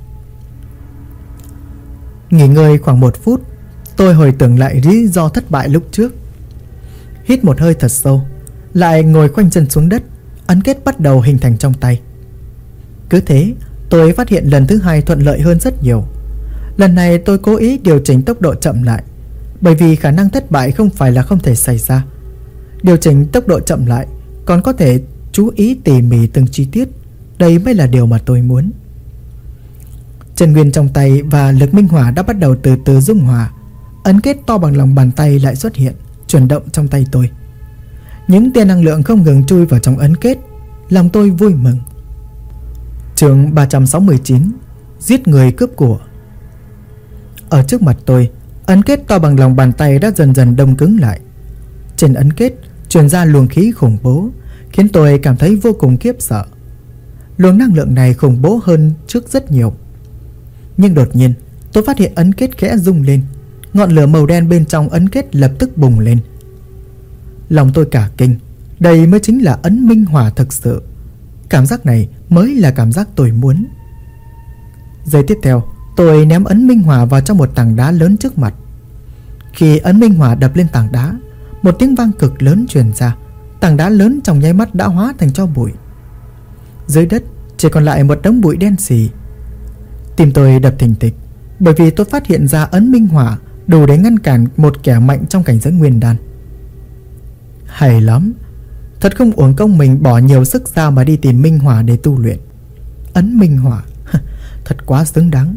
Nghỉ ngơi khoảng 1 phút, tôi hồi tưởng lại lý do thất bại lúc trước. Hít một hơi thật sâu, lại ngồi khoanh chân xuống đất. Ấn kết bắt đầu hình thành trong tay. Cứ thế, tôi phát hiện lần thứ 2 thuận lợi hơn rất nhiều. Lần này tôi cố ý điều chỉnh tốc độ chậm lại, bởi vì khả năng thất bại không phải là không thể xảy ra. Điều chỉnh tốc độ chậm lại, còn có thể chú ý tỉ mỉ từng chi tiết. Đây mới là điều mà tôi muốn. Chân nguyên trong tay và lực minh hỏa đã bắt đầu từ từ dung hòa. Ấn kết to bằng lòng bàn tay lại xuất hiện, chuyển động trong tay tôi. Những tia năng lượng không ngừng chui vào trong ấn kết. Lòng tôi vui mừng. Chương 369: Giết người cướp của. Ở trước mặt tôi, ấn kết to bằng lòng bàn tay đã dần dần đông cứng lại. Trên ấn kết truyền ra luồng khí khủng bố, khiến tôi cảm thấy vô cùng khiếp sợ. Luồng năng lượng này khủng bố hơn trước rất nhiều. Nhưng đột nhiên tôi phát hiện ấn kết khẽ rung lên. Ngọn lửa màu đen bên trong ấn kết lập tức bùng lên. Lòng tôi cả kinh. Đây mới chính là ấn minh hỏa thực sự. Cảm giác này mới là cảm giác tôi muốn. Giây tiếp theo, tôi ném ấn minh hỏa vào trong một tảng đá lớn trước mặt. Khi ấn minh hỏa đập lên tảng đá, một tiếng vang cực lớn truyền ra. Tảng đá lớn trong nháy mắt đã hóa thành tro bụi. Dưới đất chỉ còn lại một đống bụi đen xì. Tim tôi đập thình thịch, bởi vì tôi phát hiện ra ấn minh hỏa đủ để ngăn cản một kẻ mạnh trong cảnh giới nguyên đan. Hay lắm, thật không uổng công mình bỏ nhiều sức ra mà đi tìm minh hỏa để tu luyện. Ấn minh hỏa thật quá xứng đáng.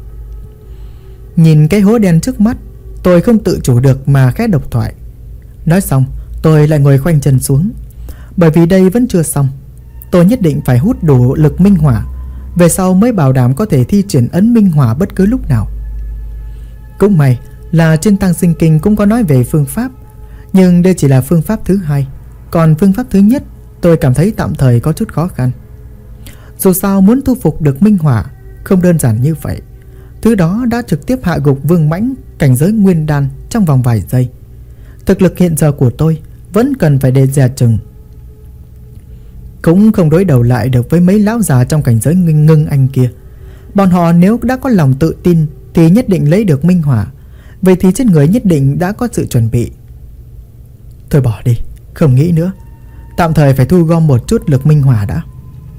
Nhìn cái hố đen trước mắt, tôi không tự chủ được mà khẽ độc thoại. Nói xong, tôi lại ngồi khoanh chân xuống. Bởi vì đây vẫn chưa xong, tôi nhất định phải hút đủ lực minh hỏa, về sau mới bảo đảm có thể thi triển ấn minh hỏa bất cứ lúc nào. Cũng may là trên Tăng Sinh Kinh cũng có nói về phương pháp, nhưng đây chỉ là phương pháp thứ 2. Còn phương pháp thứ nhất tôi cảm thấy tạm thời có chút khó khăn. Dù sao muốn thu phục được minh hỏa không đơn giản như vậy. Thứ đó đã trực tiếp hạ gục Vương Mãnh cảnh giới nguyên đan trong vòng vài giây. Thực lực hiện giờ của tôi vẫn cần phải để dè chừng. Cũng không đối đầu lại được với mấy lão già trong cảnh giới ngưng anh kia. Bọn họ nếu đã có lòng tự tin thì nhất định lấy được minh hỏa. Vậy thì trên người nhất định đã có sự chuẩn bị. Thôi bỏ đi, không nghĩ nữa. Tạm thời phải thu gom một chút lực minh hỏa đã.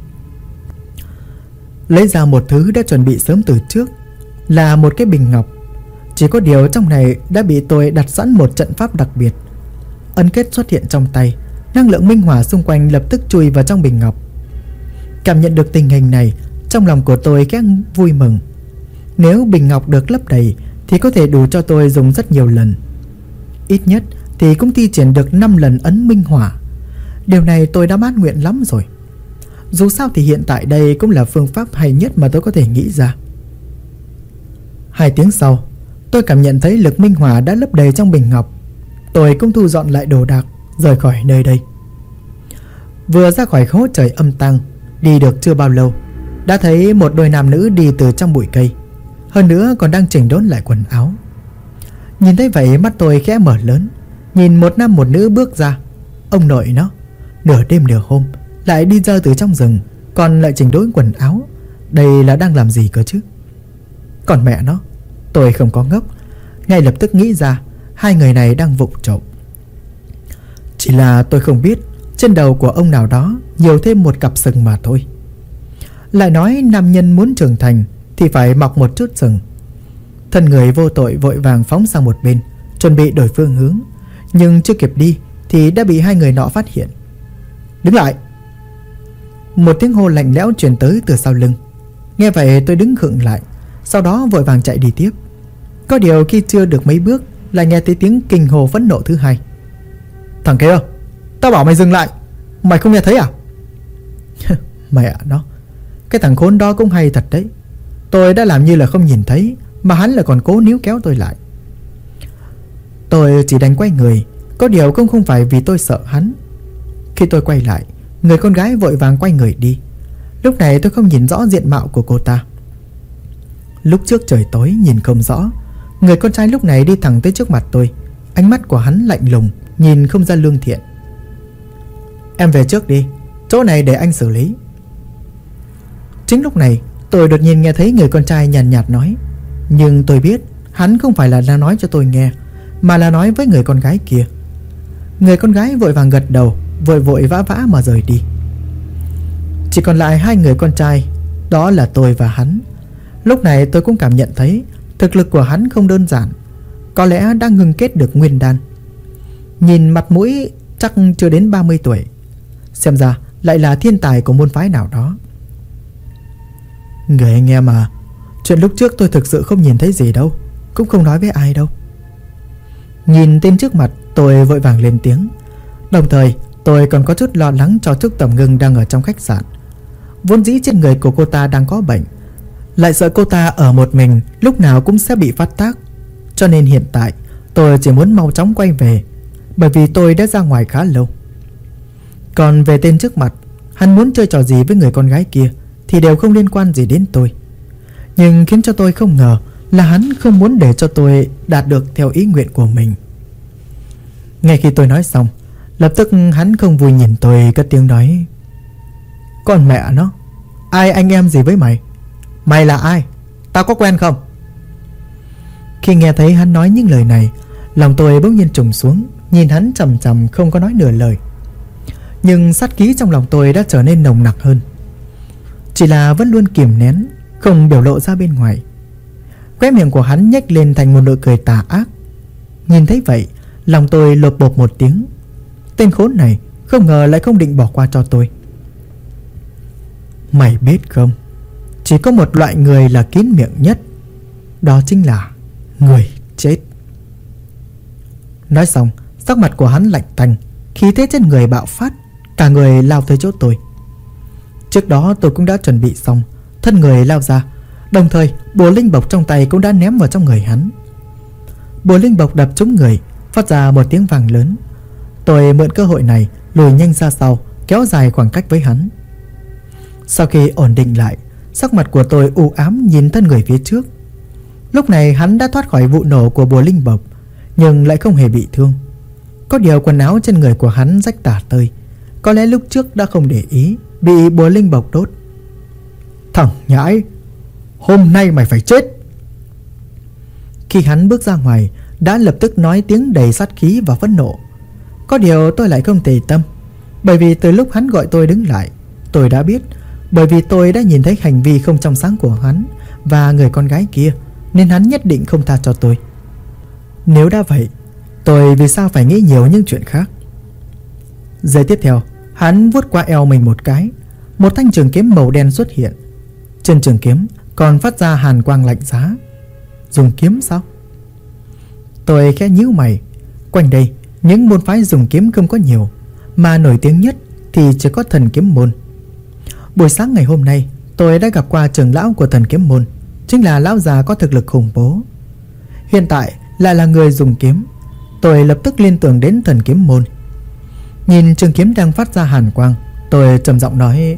Lấy ra một thứ đã chuẩn bị sớm từ trước, là một cái bình ngọc. Chỉ có điều trong này đã bị tôi đặt sẵn một trận pháp đặc biệt. Ấn kết xuất hiện trong tay, năng lượng minh hỏa xung quanh lập tức chui vào trong bình ngọc. Cảm nhận được tình hình này, trong lòng của tôi khẽ vui mừng. Nếu bình ngọc được lấp đầy thì có thể đủ cho tôi dùng rất nhiều lần. Ít nhất thì cũng thi triển được 5 lần ấn minh hỏa. Điều này tôi đã mãn nguyện lắm rồi. Dù sao thì hiện tại đây cũng là phương pháp hay nhất mà tôi có thể nghĩ ra. 2 tiếng sau, tôi cảm nhận thấy lực minh hỏa đã lấp đầy trong bình ngọc. Tôi cũng thu dọn lại đồ đạc, rời khỏi nơi đây. Vừa ra khỏi hố trời âm tang, đi được chưa bao lâu, đã thấy một đôi nam nữ đi từ trong bụi cây. Hơn nữa còn đang chỉnh đốn lại quần áo. Nhìn thấy vậy mắt tôi khẽ mở lớn. Nhìn một nam một nữ bước ra. Ông nội nó, nửa đêm nửa hôm lại đi ra từ trong rừng, còn lại chỉnh đốn quần áo. Đây là đang làm gì cơ chứ? Còn mẹ nó, tôi không có ngốc, ngay lập tức nghĩ ra hai người này đang vụng trộm. Chỉ là tôi không biết trên đầu của ông nào đó nhiều thêm một cặp sừng mà thôi. Lại nói nam nhân muốn trưởng thành thì phải mọc một chút sừng. Thân người vô tội vội vàng phóng sang một bên, chuẩn bị đổi phương hướng. Nhưng chưa kịp đi thì đã bị hai người nọ phát hiện. Đứng lại! Một tiếng hô lạnh lẽo truyền tới từ sau lưng. Nghe vậy tôi đứng khựng lại, sau đó vội vàng chạy đi tiếp. Có điều khi chưa được mấy bước lại nghe thấy tiếng kinh hồ phẫn nộ thứ hai. Thằng kia, tao bảo mày dừng lại, mày không nghe thấy à? Mẹ nó, cái thằng khốn đó cũng hay thật đấy. Tôi đã làm như là không nhìn thấy, mà hắn lại còn cố níu kéo tôi lại. Tôi chỉ đành quay người. Có điều cũng không phải vì tôi sợ hắn. Khi tôi quay lại, người con gái vội vàng quay người đi. Lúc này tôi không nhìn rõ diện mạo của cô ta. Lúc trước trời tối nhìn không rõ, người con trai lúc này đi thẳng tới trước mặt tôi. Ánh mắt của hắn lạnh lùng, nhìn không ra lương thiện. Em về trước đi, chỗ này để anh xử lý. Chính lúc này tôi đột nhiên nghe thấy người con trai nhàn nhạt nói. Nhưng tôi biết hắn không phải là nói cho tôi nghe, mà là nói với người con gái kia. Người con gái vội vàng gật đầu, vội vội vã vã mà rời đi. Chỉ còn lại hai người con trai, đó là tôi và hắn. Lúc này tôi cũng cảm nhận thấy thực lực của hắn không đơn giản, có lẽ đã ngưng kết được nguyên đan. Nhìn mặt mũi chắc chưa đến 30 tuổi, xem ra lại là thiên tài của môn phái nào đó. Người anh em à, chuyện lúc trước tôi thực sự không nhìn thấy gì đâu, cũng không nói với ai đâu. Nhìn tên trước mặt, tôi vội vàng lên tiếng. Đồng thời tôi còn có chút lo lắng cho Trúc Tầm Ngưng đang ở trong khách sạn. Vốn dĩ trên người của cô ta đang có bệnh, lại sợ cô ta ở một mình lúc nào cũng sẽ bị phát tác. Cho nên hiện tại tôi chỉ muốn mau chóng quay về, bởi vì tôi đã ra ngoài khá lâu. Còn về tên trước mặt, hắn muốn chơi trò gì với người con gái kia thì đều không liên quan gì đến tôi. Nhưng khiến cho tôi không ngờ là hắn không muốn để cho tôi đạt được theo ý nguyện của mình. Ngay khi tôi nói xong, lập tức hắn không vui nhìn tôi cất tiếng nói. Con mẹ nó, ai anh em gì với mày? Mày là ai? Tao có quen không? Khi nghe thấy hắn nói những lời này, lòng tôi bỗng nhiên trùng xuống, nhìn hắn chằm chằm không có nói nửa lời. Nhưng sát khí trong lòng tôi đã trở nên nồng nặc hơn. Chỉ là vẫn luôn kìm nén, không biểu lộ ra bên ngoài. Khóe miệng của hắn nhếch lên thành một nụ cười tà ác. Nhìn thấy vậy, lòng tôi lột bột một tiếng. Tên khốn này không ngờ lại không định bỏ qua cho tôi. Mày biết không, chỉ có một loại người là kín miệng nhất, đó chính là người chết. Nói xong, sắc mặt của hắn lạnh tanh, khí thế trên người bạo phát, cả người lao tới chỗ tôi. Trước đó tôi cũng đã chuẩn bị xong, thân người lao ra, đồng thời bùa linh bộc trong tay cũng đã ném vào trong người hắn. Bùa linh bộc đập trúng người, phát ra một tiếng vang lớn. Tôi mượn cơ hội này lùi nhanh ra sau, kéo dài khoảng cách với hắn. Sau khi ổn định lại, sắc mặt của tôi u ám nhìn thân người phía trước. Lúc này hắn đã thoát khỏi vụ nổ của bùa linh bộc, nhưng lại không hề bị thương. Có điều quần áo trên người của hắn rách tả tơi, có lẽ lúc trước đã không để ý, bị bùa linh bộc đốt. Thằng nhãi, hôm nay mày phải chết. Khi hắn bước ra ngoài, đã lập tức nói tiếng đầy sát khí và phẫn nộ. Có điều tôi lại không tề tâm, bởi vì từ lúc hắn gọi tôi đứng lại, tôi đã biết. Bởi vì tôi đã nhìn thấy hành vi không trong sáng của hắn và người con gái kia, nên hắn nhất định không tha cho tôi. Nếu đã vậy, tôi vì sao phải nghĩ nhiều những chuyện khác. Giây tiếp theo, hắn vuốt qua eo mình một cái, một thanh trường kiếm màu đen xuất hiện. Trên trường kiếm còn phát ra hàn quang lạnh giá. Dùng kiếm sao? Tôi khẽ nhíu mày. Quanh đây những môn phái dùng kiếm không có nhiều, mà nổi tiếng nhất thì chỉ có Thần Kiếm Môn. Buổi sáng ngày hôm nay, tôi đã gặp qua trưởng lão của Thần Kiếm Môn, chính là lão già có thực lực khủng bố. Hiện tại lại là người dùng kiếm, tôi lập tức liên tưởng đến Thần Kiếm Môn. Nhìn trường kiếm đang phát ra hàn quang, tôi trầm giọng nói: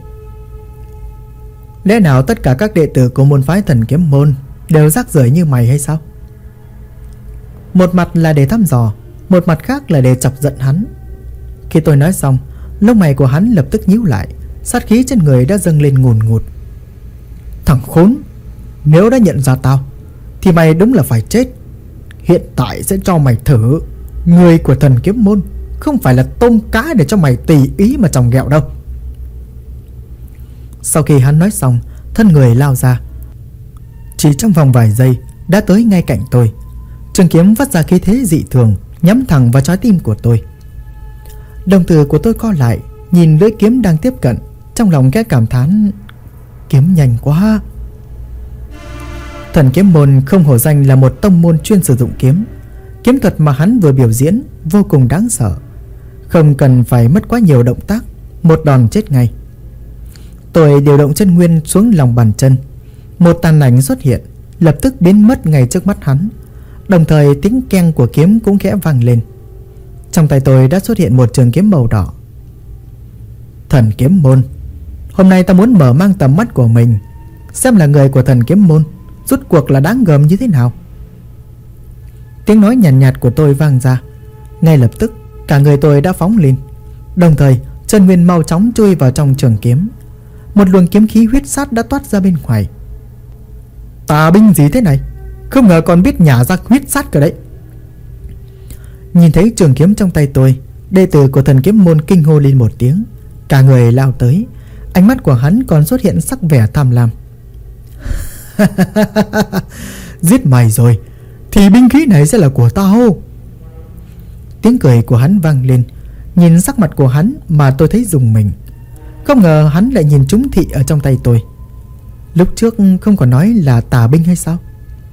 lẽ nào tất cả các đệ tử của môn phái Thần Kiếm Môn đều rác rưởi như mày hay sao? Một mặt là để thăm dò, một mặt khác là để chọc giận hắn. Khi tôi nói xong, lông mày của hắn lập tức nhíu lại, sát khí trên người đã dâng lên ngùn ngụt. Thằng khốn, nếu đã nhận ra tao thì mày đúng là phải chết. Hiện tại sẽ cho mày thử, người của Thần Kiếm Môn không phải là tôm cá để cho mày tùy ý mà trồng ghẹo đâu. Sau khi hắn nói xong, thân người lao ra. Chỉ trong vòng vài giây đã tới ngay cạnh tôi. Trường kiếm phát ra khí thế dị thường, nhắm thẳng vào trái tim của tôi. Đồng tử của tôi co lại, nhìn lưỡi kiếm đang tiếp cận, trong lòng khẽ cảm thán: kiếm nhanh quá. Thần Kiếm Môn không hổ danh là một tông môn chuyên sử dụng kiếm. Kiếm thuật mà hắn vừa biểu diễn vô cùng đáng sợ. không cần phải mất quá nhiều động tác, một đòn chết ngay. Tôi điều động chân nguyên xuống lòng bàn chân. Một tàn ảnh xuất hiện, lập tức biến mất ngay trước mắt hắn. Đồng thời tiếng keng của kiếm cũng khẽ vang lên. Trong tay tôi đã xuất hiện một trường kiếm màu đỏ. Thần kiếm môn. Hôm nay ta muốn mở mang tầm mắt của mình, xem là người của thần kiếm môn rốt cuộc là đáng gờm như thế nào. Tiếng nói nhàn nhạt của tôi vang ra. Ngay lập tức cả người tôi đã phóng lên. Đồng thời chân nguyên mau chóng chui vào trong trường kiếm. Một luồng kiếm khí huyết sát đã toát ra bên ngoài. Tà binh gì thế này, không ngờ còn biết nhả ra huyết sát cả đấy. Nhìn thấy trường kiếm trong tay tôi, đệ tử của thần kiếm môn kinh hô lên một tiếng. Cả người lao tới. Ánh mắt của hắn còn xuất hiện sắc vẻ tham lam. Giết mày rồi thì binh khí này sẽ là của tao. Tiếng cười của hắn vang lên. Nhìn sắc mặt của hắn mà tôi thấy rùng mình. Không ngờ hắn lại nhìn trúng thị ở trong tay tôi. Lúc trước không còn nói là tà binh hay sao?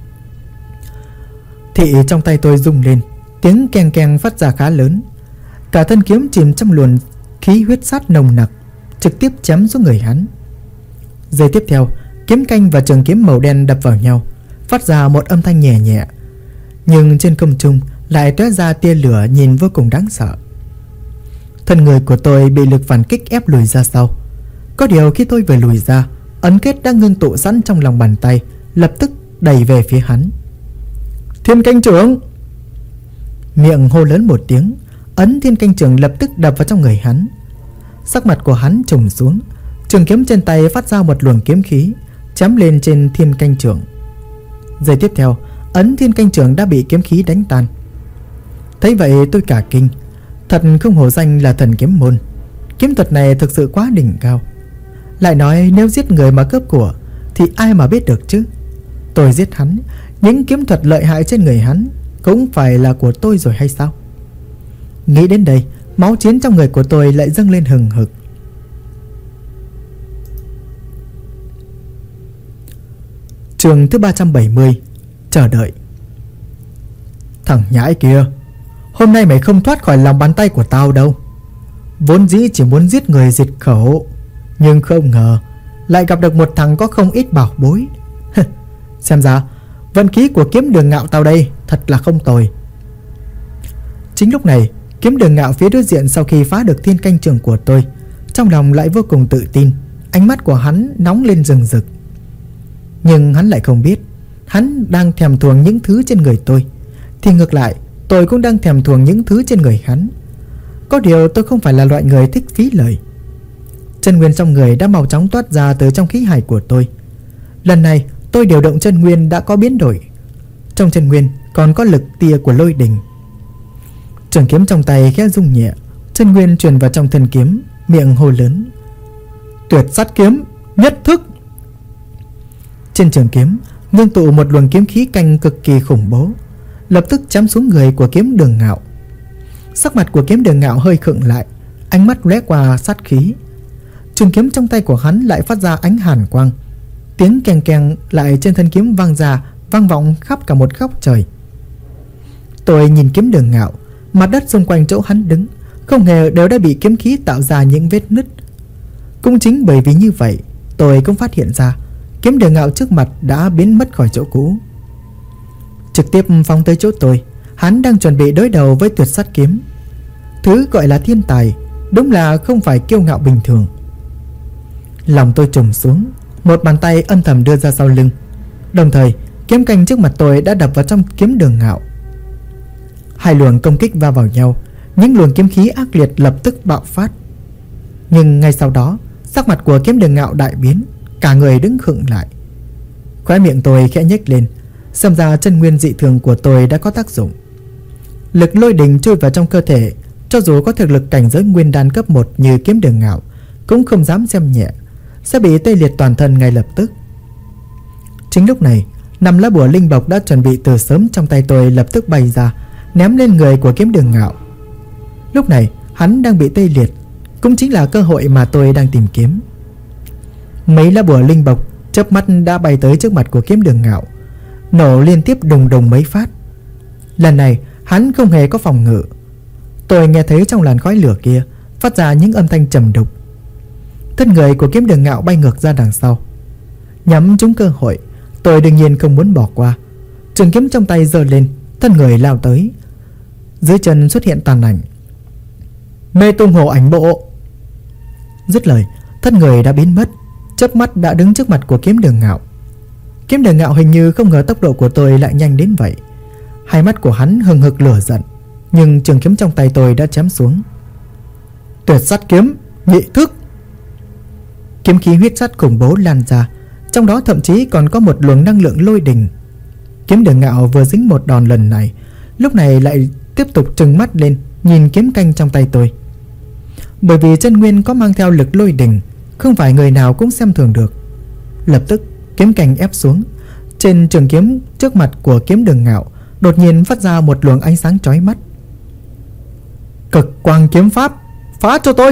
Thị trong tay tôi rung lên. Tiếng keng keng phát ra khá lớn. Cả thân kiếm chìm trong luồng khí huyết sát nồng nặc, trực tiếp chém xuống người hắn. Giây tiếp theo, kiếm canh và trường kiếm màu đen đập vào nhau, phát ra một âm thanh nhẹ nhẹ. Nhưng trên không trung lại tóe ra tia lửa nhìn vô cùng đáng sợ. Thân người của tôi bị lực phản kích ép lùi ra sau. Có điều khi tôi vừa lùi ra, ấn kết đang ngưng tụ sẵn trong lòng bàn tay lập tức đẩy về phía hắn. Thiên canh trưởng! Miệng hô lớn một tiếng, ấn thiên canh trưởng lập tức đập vào trong người hắn. Sắc mặt của hắn trùng xuống. Trường kiếm trên tay phát ra một luồng kiếm khí, chém lên trên thiên canh trưởng. Giây tiếp theo, ấn thiên canh trưởng đã bị kiếm khí đánh tan. Thấy vậy tôi cả kinh. Thật không hổ danh là thần kiếm môn. Kiếm thuật này thực sự quá đỉnh cao. Lại nói nếu giết người mà cướp của thì ai mà biết được chứ. Tôi giết hắn, những kiếm thuật lợi hại trên người hắn cũng phải là của tôi rồi hay sao? Nghĩ đến đây, máu chiến trong người của tôi lại dâng lên hừng hực. Chương thứ 370. Chờ đợi. Thằng nhãi kia, hôm nay mày không thoát khỏi lòng bàn tay của tao đâu. Vốn dĩ chỉ muốn giết người diệt khẩu, nhưng không ngờ lại gặp được một thằng có không ít bảo bối. Xem ra vận khí của kiếm đường ngạo tao đây thật là không tồi. Chính lúc này, kiếm đường ngạo phía đối diện sau khi phá được thiên canh trường của tôi, trong lòng lại vô cùng tự tin. Ánh mắt của hắn nóng lên rừng rực. Nhưng hắn lại không biết, hắn đang thèm thuồng những thứ trên người tôi, thì ngược lại tôi cũng đang thèm thuồng những thứ trên người hắn. Có điều tôi không phải là loại người thích phí lời. Chân nguyên trong người đã mau chóng toát ra từ trong khí hải của tôi. Lần này tôi điều động chân nguyên đã có biến đổi. Trong chân nguyên còn có lực tia của lôi đình. Trường kiếm trong tay khẽ rung nhẹ, chân nguyên truyền vào trong thân kiếm, miệng hô lớn. Tuyệt sát kiếm, nhất thức! Trên trường kiếm ngưng tụ một luồng kiếm khí canh cực kỳ khủng bố, lập tức chém xuống người của kiếm đường ngạo. Sắc mặt của kiếm đường ngạo hơi khựng lại, ánh mắt lóe qua sát khí. Trường kiếm trong tay của hắn lại phát ra ánh hàn quang. Tiếng keng keng lại trên thân kiếm vang ra, vang vọng khắp cả một góc trời. Tôi nhìn kiếm đường ngạo, mặt đất xung quanh chỗ hắn đứng không hề đều đã bị kiếm khí tạo ra những vết nứt. Cũng chính bởi vì như vậy, tôi cũng phát hiện ra kiếm đường ngạo trước mặt đã biến mất khỏi chỗ cũ. Trực tiếp phóng tới chỗ tôi, hắn đang chuẩn bị đối đầu với tuyệt sát kiếm. Thứ gọi là thiên tài đúng là không phải kiêu ngạo bình thường. Lòng tôi trùng xuống, một bàn tay âm thầm đưa ra sau lưng. Đồng thời kiếm canh trước mặt tôi đã đập vào trong kiếm đường ngạo. Hai luồng công kích va vào nhau, những luồng kiếm khí ác liệt lập tức bạo phát. Nhưng ngay sau đó, sắc mặt của kiếm đường ngạo đại biến, cả người đứng khựng lại. Khóe miệng tôi khẽ nhếch lên, xem ra chân nguyên dị thường của tôi đã có tác dụng. Lực lôi đình chui vào trong cơ thể, cho dù có thực lực cảnh giới nguyên đan cấp 1 như kiếm đường ngạo cũng không dám xem nhẹ, sẽ bị tê liệt toàn thân ngay lập tức. Chính lúc này, 5 lá bùa linh bộc đã chuẩn bị từ sớm trong tay tôi lập tức bay ra, ném lên người của kiếm đường ngạo. Lúc này hắn đang bị tê liệt, cũng chính là cơ hội mà tôi đang tìm kiếm. Mấy lá bùa linh bộc chớp mắt đã bay tới trước mặt của kiếm đường ngạo, nổ liên tiếp đùng đùng mấy phát. Lần này hắn không hề có phòng ngự. tôi nghe thấy trong làn khói lửa kia phát ra những âm thanh trầm đục. Thân người của Kiếm Đường Ngạo bay ngược ra đằng sau. Nhắm trúng cơ hội, tôi đương nhiên không muốn bỏ qua. Trường kiếm trong tay giơ lên, thân người lao tới. Dưới chân xuất hiện tàn ảnh. Mê tung hồ ảnh bộ. Dứt lời, thân người đã biến mất, chớp mắt đã đứng trước mặt của Kiếm Đường Ngạo. Kiếm Đường Ngạo hình như không ngờ tốc độ của tôi lại nhanh đến vậy. Hai mắt của hắn hừng hực lửa giận, nhưng trường kiếm trong tay tôi đã chém xuống. Tuyệt sát kiếm, nhị thức. Kiếm khí huyết sắt khủng bố lan ra, trong đó thậm chí còn có một luồng năng lượng lôi đình. Kiếm Đường Ngạo vừa dính một đòn lần này, lúc này lại tiếp tục trừng mắt lên nhìn kiếm canh trong tay tôi. Bởi vì chân nguyên có mang theo lực lôi đình, không phải người nào cũng xem thường được. Lập tức kiếm canh ép xuống. Trên trường kiếm trước mặt của Kiếm Đường Ngạo đột nhiên phát ra một luồng ánh sáng chói mắt. Cực quang kiếm pháp, phá cho tôi!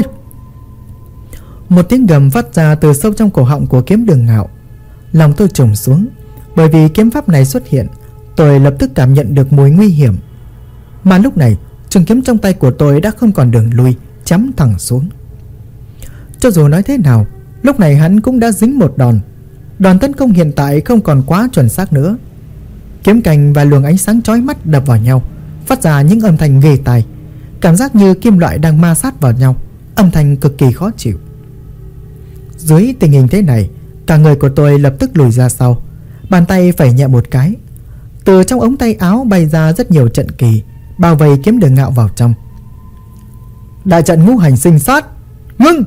Một tiếng gầm phát ra từ sâu trong cổ họng của Kiếm Đường Ngạo. Lòng tôi trùng xuống. Bởi vì kiếm pháp này xuất hiện, tôi lập tức cảm nhận được mùi nguy hiểm. Mà lúc này trường kiếm trong tay của tôi đã không còn đường lui, chém thẳng xuống. Cho dù nói thế nào, lúc này hắn cũng đã dính một đòn. Đòn tấn công hiện tại không còn quá chuẩn xác nữa. Kiếm cành và luồng ánh sáng chói mắt đập vào nhau, phát ra những âm thanh ghê tai. Cảm giác như kim loại đang ma sát vào nhau, âm thanh cực kỳ khó chịu. Dưới tình hình thế này, cả người của tôi lập tức lùi ra sau. Bàn tay phẩy nhẹ một cái, từ trong ống tay áo bay ra rất nhiều trận kỳ, bao vây Kiếm Đường Ngạo vào trong. Đại trận ngũ hành sinh sát, ngưng!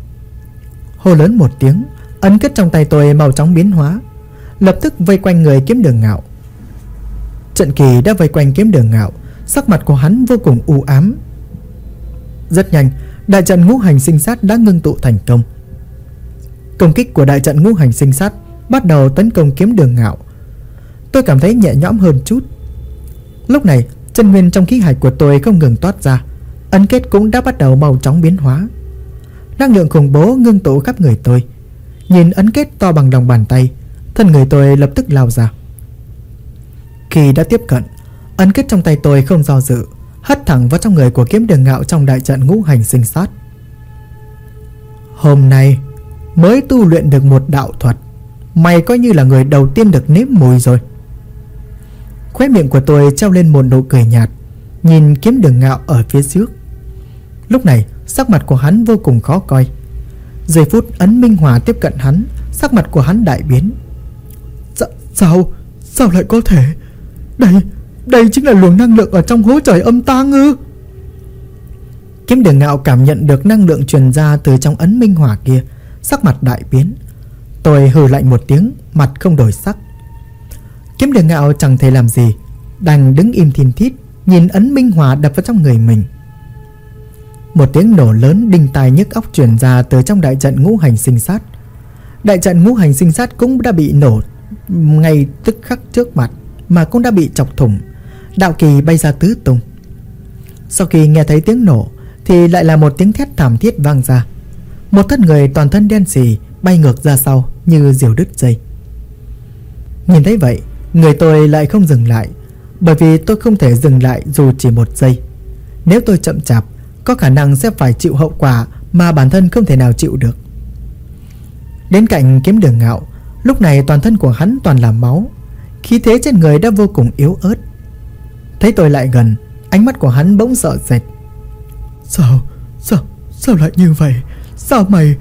Hô lớn một tiếng, ấn kết trong tay tôi màu chóng biến hóa, lập tức vây quanh người Kiếm Đường Ngạo. Trận kỳ đã vây quanh Kiếm Đường Ngạo, sắc mặt của hắn vô cùng u ám. Rất nhanh, đại trận ngũ hành sinh sát đã ngưng tụ thành công. Công kích của đại trận ngũ hành sinh sát bắt đầu tấn công Kiếm Đường Ngạo. Tôi cảm thấy nhẹ nhõm hơn chút. Lúc này chân nguyên trong khí hạch của tôi không ngừng toát ra, ấn kết cũng đã bắt đầu màu chóng biến hóa. Năng lượng khủng bố ngưng tụ khắp người tôi. Nhìn ấn kết to bằng lòng bàn tay, thân người tôi lập tức lao ra. Khi đã tiếp cận, ấn kết trong tay tôi không do dự, hất thẳng vào trong người của Kiếm Đường Ngạo trong đại trận ngũ hành sinh sát. Hôm nay mới tu luyện được một đạo thuật, mày coi như là người đầu tiên được nếm mùi rồi. Khóe miệng của tôi treo lên một nụ cười nhạt, nhìn Kiếm Đường Ngạo ở phía trước. Lúc này sắc mặt của hắn vô cùng khó coi. Giây phút ấn minh hỏa tiếp cận hắn, sắc mặt của hắn đại biến. Sao lại có thể? Đây chính là luồng năng lượng ở trong hố trời âm tang ư? Kiếm Đường Ngạo cảm nhận được năng lượng truyền ra từ trong ấn minh hỏa kia, sắc mặt đại biến. Tôi hừ lạnh một tiếng, mặt không đổi sắc. Kiếm Đường Ngạo chẳng thể làm gì, đành đứng im thiên thít, nhìn ấn minh hỏa đập vào trong người mình. Một tiếng nổ lớn đinh tai nhức óc truyền ra từ trong đại trận ngũ hành sinh sát. Đại trận ngũ hành sinh sát cũng đã bị nổ ngay tức khắc trước mặt, mà cũng đã bị chọc thủng, đạo kỳ bay ra tứ tung. Sau khi nghe thấy tiếng nổ thì lại là một tiếng thét thảm thiết vang ra. Một thân người toàn thân đen xì bay ngược ra sau như diều đứt dây. Nhìn thấy vậy, người tôi lại không dừng lại, bởi vì tôi không thể dừng lại dù chỉ một giây. Nếu tôi chậm chạp, có khả năng sẽ phải chịu hậu quả mà bản thân không thể nào chịu được. Đến cạnh Kiếm Đường Ngạo, lúc này toàn thân của hắn toàn là máu, khí thế trên người đã vô cùng yếu ớt. Thấy tôi lại gần, ánh mắt của hắn bỗng sợ sệt. Sao lại như vậy? Sao mày...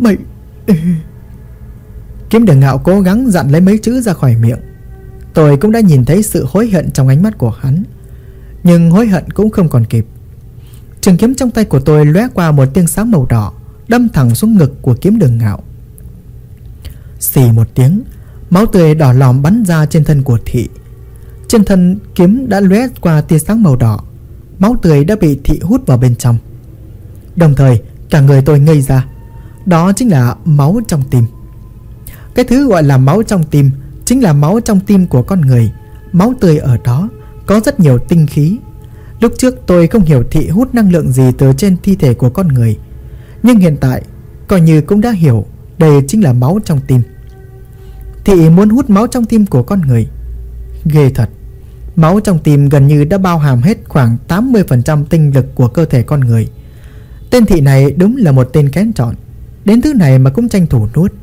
Kiếm Đường Ngạo cố gắng dặn lấy mấy chữ ra khỏi miệng. Tôi cũng đã nhìn thấy sự hối hận trong ánh mắt của hắn, nhưng hối hận cũng không còn kịp. Trường kiếm trong tay của tôi lóe qua một tia sáng màu đỏ, đâm thẳng xuống ngực của Kiếm Đường Ngạo. Xì một tiếng, máu tươi đỏ lòm bắn ra trên thân của thị. Trên thân kiếm đã lóe qua tia sáng màu đỏ, máu tươi đã bị thị hút vào bên trong. Đồng thời cả người tôi ngây ra. Đó chính là máu trong tim. Cái thứ gọi là máu trong tim chính là máu trong tim của con người. Máu tươi ở đó có rất nhiều tinh khí. Lúc trước tôi không hiểu thị hút năng lượng gì từ trên thi thể của con người, nhưng hiện tại coi như cũng đã hiểu đây chính là máu trong tim. Thị muốn hút máu trong tim của con người. Ghê thật. Máu trong tim gần như đã bao hàm hết khoảng 80% tinh lực của cơ thể con người. Tên thị này đúng là một tên kén chọn, đến thứ này mà cũng tranh thủ nuốt.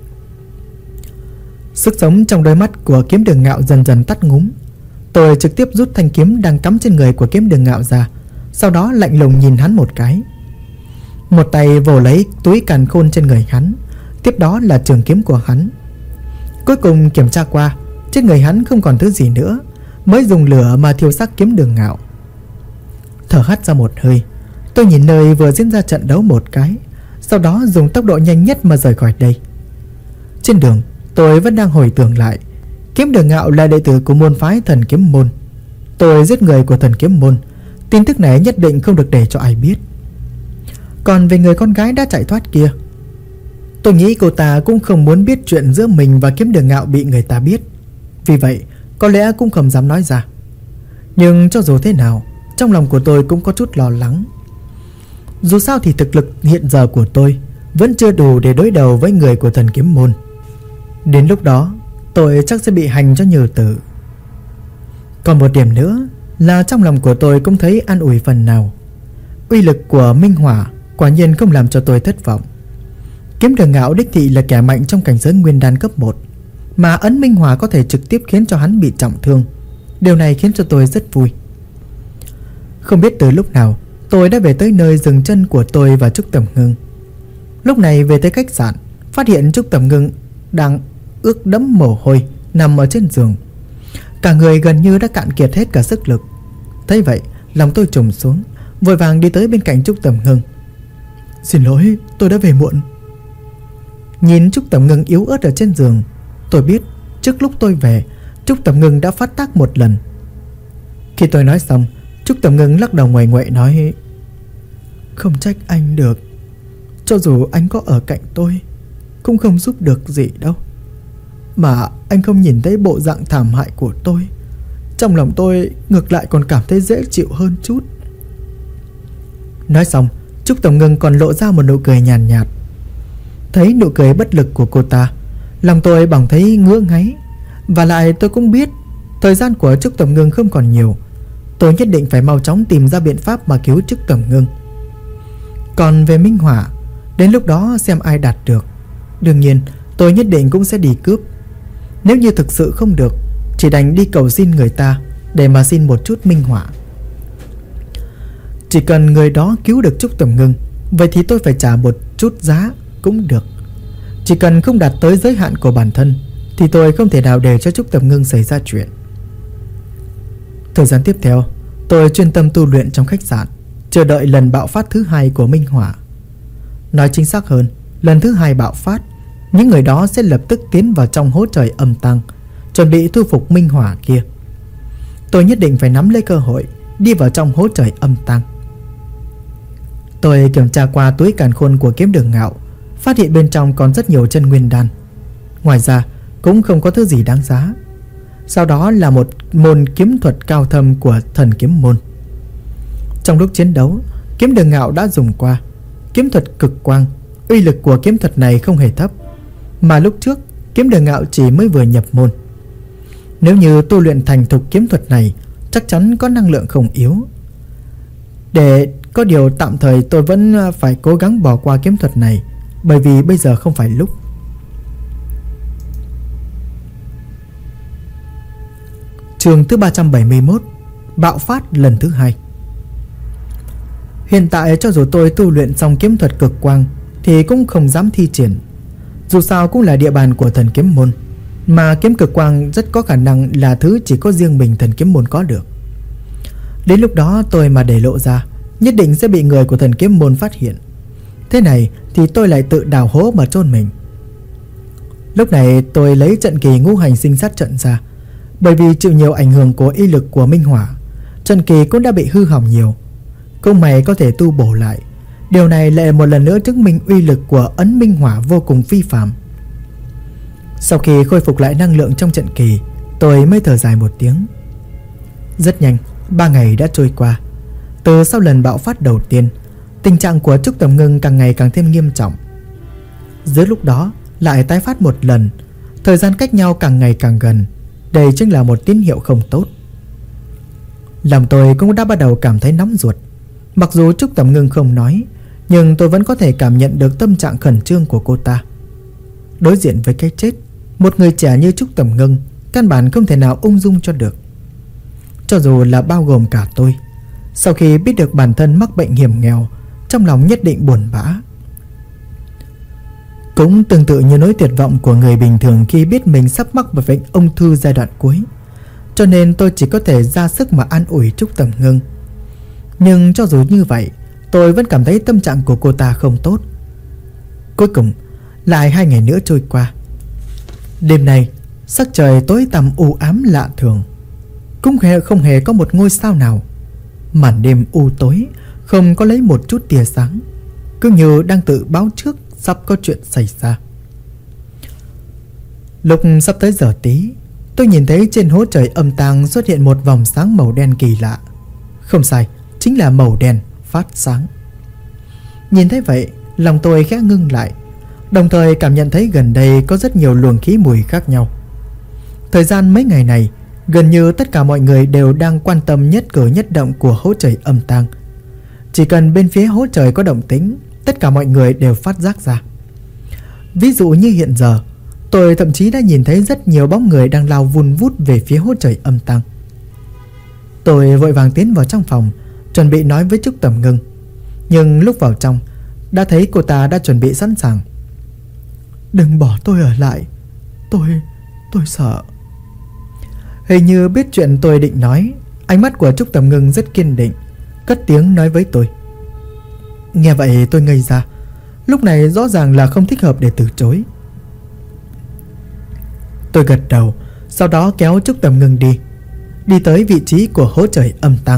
Sức sống trong đôi mắt của Kiếm Đường Ngạo dần dần tắt ngúm. Tôi trực tiếp rút thanh kiếm đang cắm trên người của Kiếm Đường Ngạo ra, sau đó lạnh lùng nhìn hắn một cái. Một tay vồ lấy túi càn khôn trên người hắn, tiếp đó là trường kiếm của hắn. Cuối cùng kiểm tra qua, trên người hắn không còn thứ gì nữa, mới dùng lửa mà thiêu xác Kiếm Đường Ngạo. Thở hắt ra một hơi, tôi nhìn nơi vừa diễn ra trận đấu một cái, sau đó dùng tốc độ nhanh nhất mà rời khỏi đây. Trên đường, tôi vẫn đang hồi tưởng lại, Kiếm Đường Ngạo là đệ tử của môn phái Thần Kiếm Môn. Tôi giết người của Thần Kiếm Môn, tin tức này nhất định không được để cho ai biết. Còn về người con gái đã chạy thoát kia, tôi nghĩ cô ta cũng không muốn biết chuyện giữa mình và Kiếm Đường Ngạo bị người ta biết, vì vậy có lẽ cũng không dám nói ra. Nhưng cho dù thế nào, trong lòng của tôi cũng có chút lo lắng. Dù sao thì thực lực hiện giờ của tôi vẫn chưa đủ để đối đầu với người của Thần Kiếm Môn. Đến lúc đó tôi chắc sẽ bị hành cho nhừ tử. Còn một điểm nữa là trong lòng của tôi cũng thấy an ủi phần nào. Uy lực của Minh Hỏa quả nhiên không làm cho tôi thất vọng. Kiếm Đường Ngạo đích thị là kẻ mạnh trong cảnh giới nguyên đan cấp 1, mà ấn Minh Hỏa có thể trực tiếp khiến cho hắn bị trọng thương. Điều này khiến cho tôi rất vui. Không biết từ lúc nào tôi đã về tới nơi dừng chân của tôi và Trúc Tầm Ngưng. Lúc này về tới khách sạn, phát hiện Trúc Tầm Ngưng đang ướt đẫm mồ hôi nằm ở trên giường. Cả người gần như đã cạn kiệt hết cả sức lực. Thấy vậy, lòng tôi trùng xuống, vội vàng đi tới bên cạnh Trúc Tầm Ngưng. Xin lỗi, tôi đã về muộn. Nhìn Trúc Tầm Ngưng yếu ớt ở trên giường, tôi biết trước lúc tôi về, Trúc Tầm Ngưng đã phát tác một lần. Khi tôi nói xong, Trúc Tầm Ngưng lắc đầu nguậy nguậy nói: Không trách anh được, cho dù anh có ở cạnh tôi cũng không giúp được gì đâu. Mà anh không nhìn thấy bộ dạng thảm hại của tôi, trong lòng tôi ngược lại còn cảm thấy dễ chịu hơn chút. Nói xong, Trúc Tầm Ngưng còn lộ ra một nụ cười nhàn nhạt. Thấy nụ cười bất lực của cô ta, lòng tôi bỗng thấy ngứa ngáy. Và lại tôi cũng biết thời gian của Trúc Tầm Ngưng không còn nhiều. Tôi nhất định phải mau chóng tìm ra biện pháp mà cứu Trúc Tầm Ngưng. Còn về Minh Hỏa, đến lúc đó xem ai đạt được. Đương nhiên tôi nhất định cũng sẽ đi cướp. Nếu như thực sự không được, chỉ đành đi cầu xin người ta để mà xin một chút Minh Hỏa. Chỉ cần người đó cứu được Trúc Tầm Ngưng, vậy thì tôi phải trả một chút giá cũng được. Chỉ cần không đạt tới giới hạn của bản thân thì tôi không thể nào để cho Trúc Tầm Ngưng xảy ra chuyện. Thời gian tiếp theo, tôi chuyên tâm tu luyện trong khách sạn, chờ đợi lần bạo phát thứ hai của Minh Hỏa. Nói chính xác hơn, lần thứ hai bạo phát, những người đó sẽ lập tức tiến vào trong hố trời âm tang, chuẩn bị thu phục Minh Hỏa kia. Tôi nhất định phải nắm lấy cơ hội đi vào trong hố trời âm tang. Tôi kiểm tra qua túi càn khôn của Kiếm Đường Ngạo, phát hiện bên trong còn rất nhiều chân nguyên đan. Ngoài ra cũng không có thứ gì đáng giá. Sau đó là một môn kiếm thuật cao thâm của Thần Kiếm Môn. Trong lúc chiến đấu, Kiếm Đường Ngạo đã dùng qua kiếm thuật cực quang. Uy lực của kiếm thuật này không hề thấp, mà lúc trước Kiếm Đường Ngạo chỉ mới vừa nhập môn. Nếu như tu luyện thành thục kiếm thuật này, chắc chắn có năng lượng không yếu. Có điều tạm thời tôi vẫn phải cố gắng bỏ qua kiếm thuật này, bởi vì bây giờ không phải lúc. Chương thứ 371, bạo phát lần thứ hai. Hiện tại cho dù tôi tu luyện xong kiếm thuật cực quang thì cũng không dám thi triển. Dù sao cũng là địa bàn của Thần Kiếm Môn, mà kiếm cực quang rất có khả năng là thứ chỉ có riêng mình Thần Kiếm Môn có được. Đến lúc đó tôi mà để lộ ra, nhất định sẽ bị người của Thần Kiếm Môn phát hiện. Thế này thì tôi lại tự đào hố mà chôn mình. Lúc này tôi lấy trận kỳ ngũ hành sinh sát trận ra. Bởi vì chịu nhiều ảnh hưởng của y lực của Minh Hỏa, trận kỳ cũng đã bị hư hỏng nhiều. Công mày có thể tu bổ lại. Điều này lại một lần nữa chứng minh uy lực của ấn Minh Hỏa vô cùng phi phàm. Sau khi khôi phục lại năng lượng trong trận kỳ, tôi mới thở dài một tiếng. Rất nhanh, 3 ngày đã trôi qua. Từ sau lần bạo phát đầu tiên, tình trạng của Trúc Tầm Ngưng càng ngày càng thêm nghiêm trọng. Giữa lúc đó lại tái phát một lần, thời gian cách nhau càng ngày càng gần. Đây chính là một tín hiệu không tốt. Lòng tôi cũng đã bắt đầu cảm thấy nóng ruột. Mặc dù Trúc Tầm Ngưng không nói, nhưng tôi vẫn có thể cảm nhận được tâm trạng khẩn trương của cô ta. Đối diện với cái chết, một người trẻ như Trúc Tầm Ngưng căn bản không thể nào ung dung cho được. Cho dù là bao gồm cả tôi, sau khi biết được bản thân mắc bệnh hiểm nghèo, trong lòng nhất định buồn bã. Cũng tương tự như nỗi tuyệt vọng của người bình thường khi biết mình sắp mắc bệnh ung thư giai đoạn cuối. Cho nên tôi chỉ có thể ra sức mà an ủi Trúc Tầm Ngưng. Nhưng cho dù như vậy, tôi vẫn cảm thấy tâm trạng của cô ta không tốt. Cuối cùng, lại 2 ngày nữa trôi qua. Đêm nay, sắc trời tối tăm u ám lạ thường, cũng không hề có một ngôi sao nào. Màn đêm u tối, không có lấy một chút tia sáng, cứ như đang tự báo trước sắp có chuyện xảy ra. Lúc sắp tới giờ tí, tôi nhìn thấy trên hố trời âm tang xuất hiện một vòng sáng màu đen kỳ lạ. Không sai, chính là màu đen phát sáng. Nhìn thấy vậy, lòng tôi khẽ ngưng lại, đồng thời cảm nhận thấy gần đây có rất nhiều luồng khí mùi khác nhau. Thời gian mấy ngày này, gần như tất cả mọi người đều đang quan tâm nhất cử nhất động của hố trời âm tang. Chỉ cần bên phía hố trời có động tĩnh, tất cả mọi người đều phát giác ra. Ví dụ như hiện giờ, tôi thậm chí đã nhìn thấy rất nhiều bóng người đang lao vun vút về phía hố trời âm tang. Tôi vội vàng tiến vào trong phòng, chuẩn bị nói với Trúc Tầm Ngưng. Nhưng lúc vào trong, đã thấy cô ta đã chuẩn bị sẵn sàng. Đừng bỏ tôi ở lại, tôi sợ. Hình như biết chuyện tôi định nói, ánh mắt của Trúc Tầm Ngưng rất kiên định, cất tiếng nói với tôi. Nghe vậy tôi ngây ra. Lúc này rõ ràng là không thích hợp để từ chối. Tôi gật đầu, sau đó kéo Trúc Tầm Ngưng đi tới vị trí của hố trời âm tang.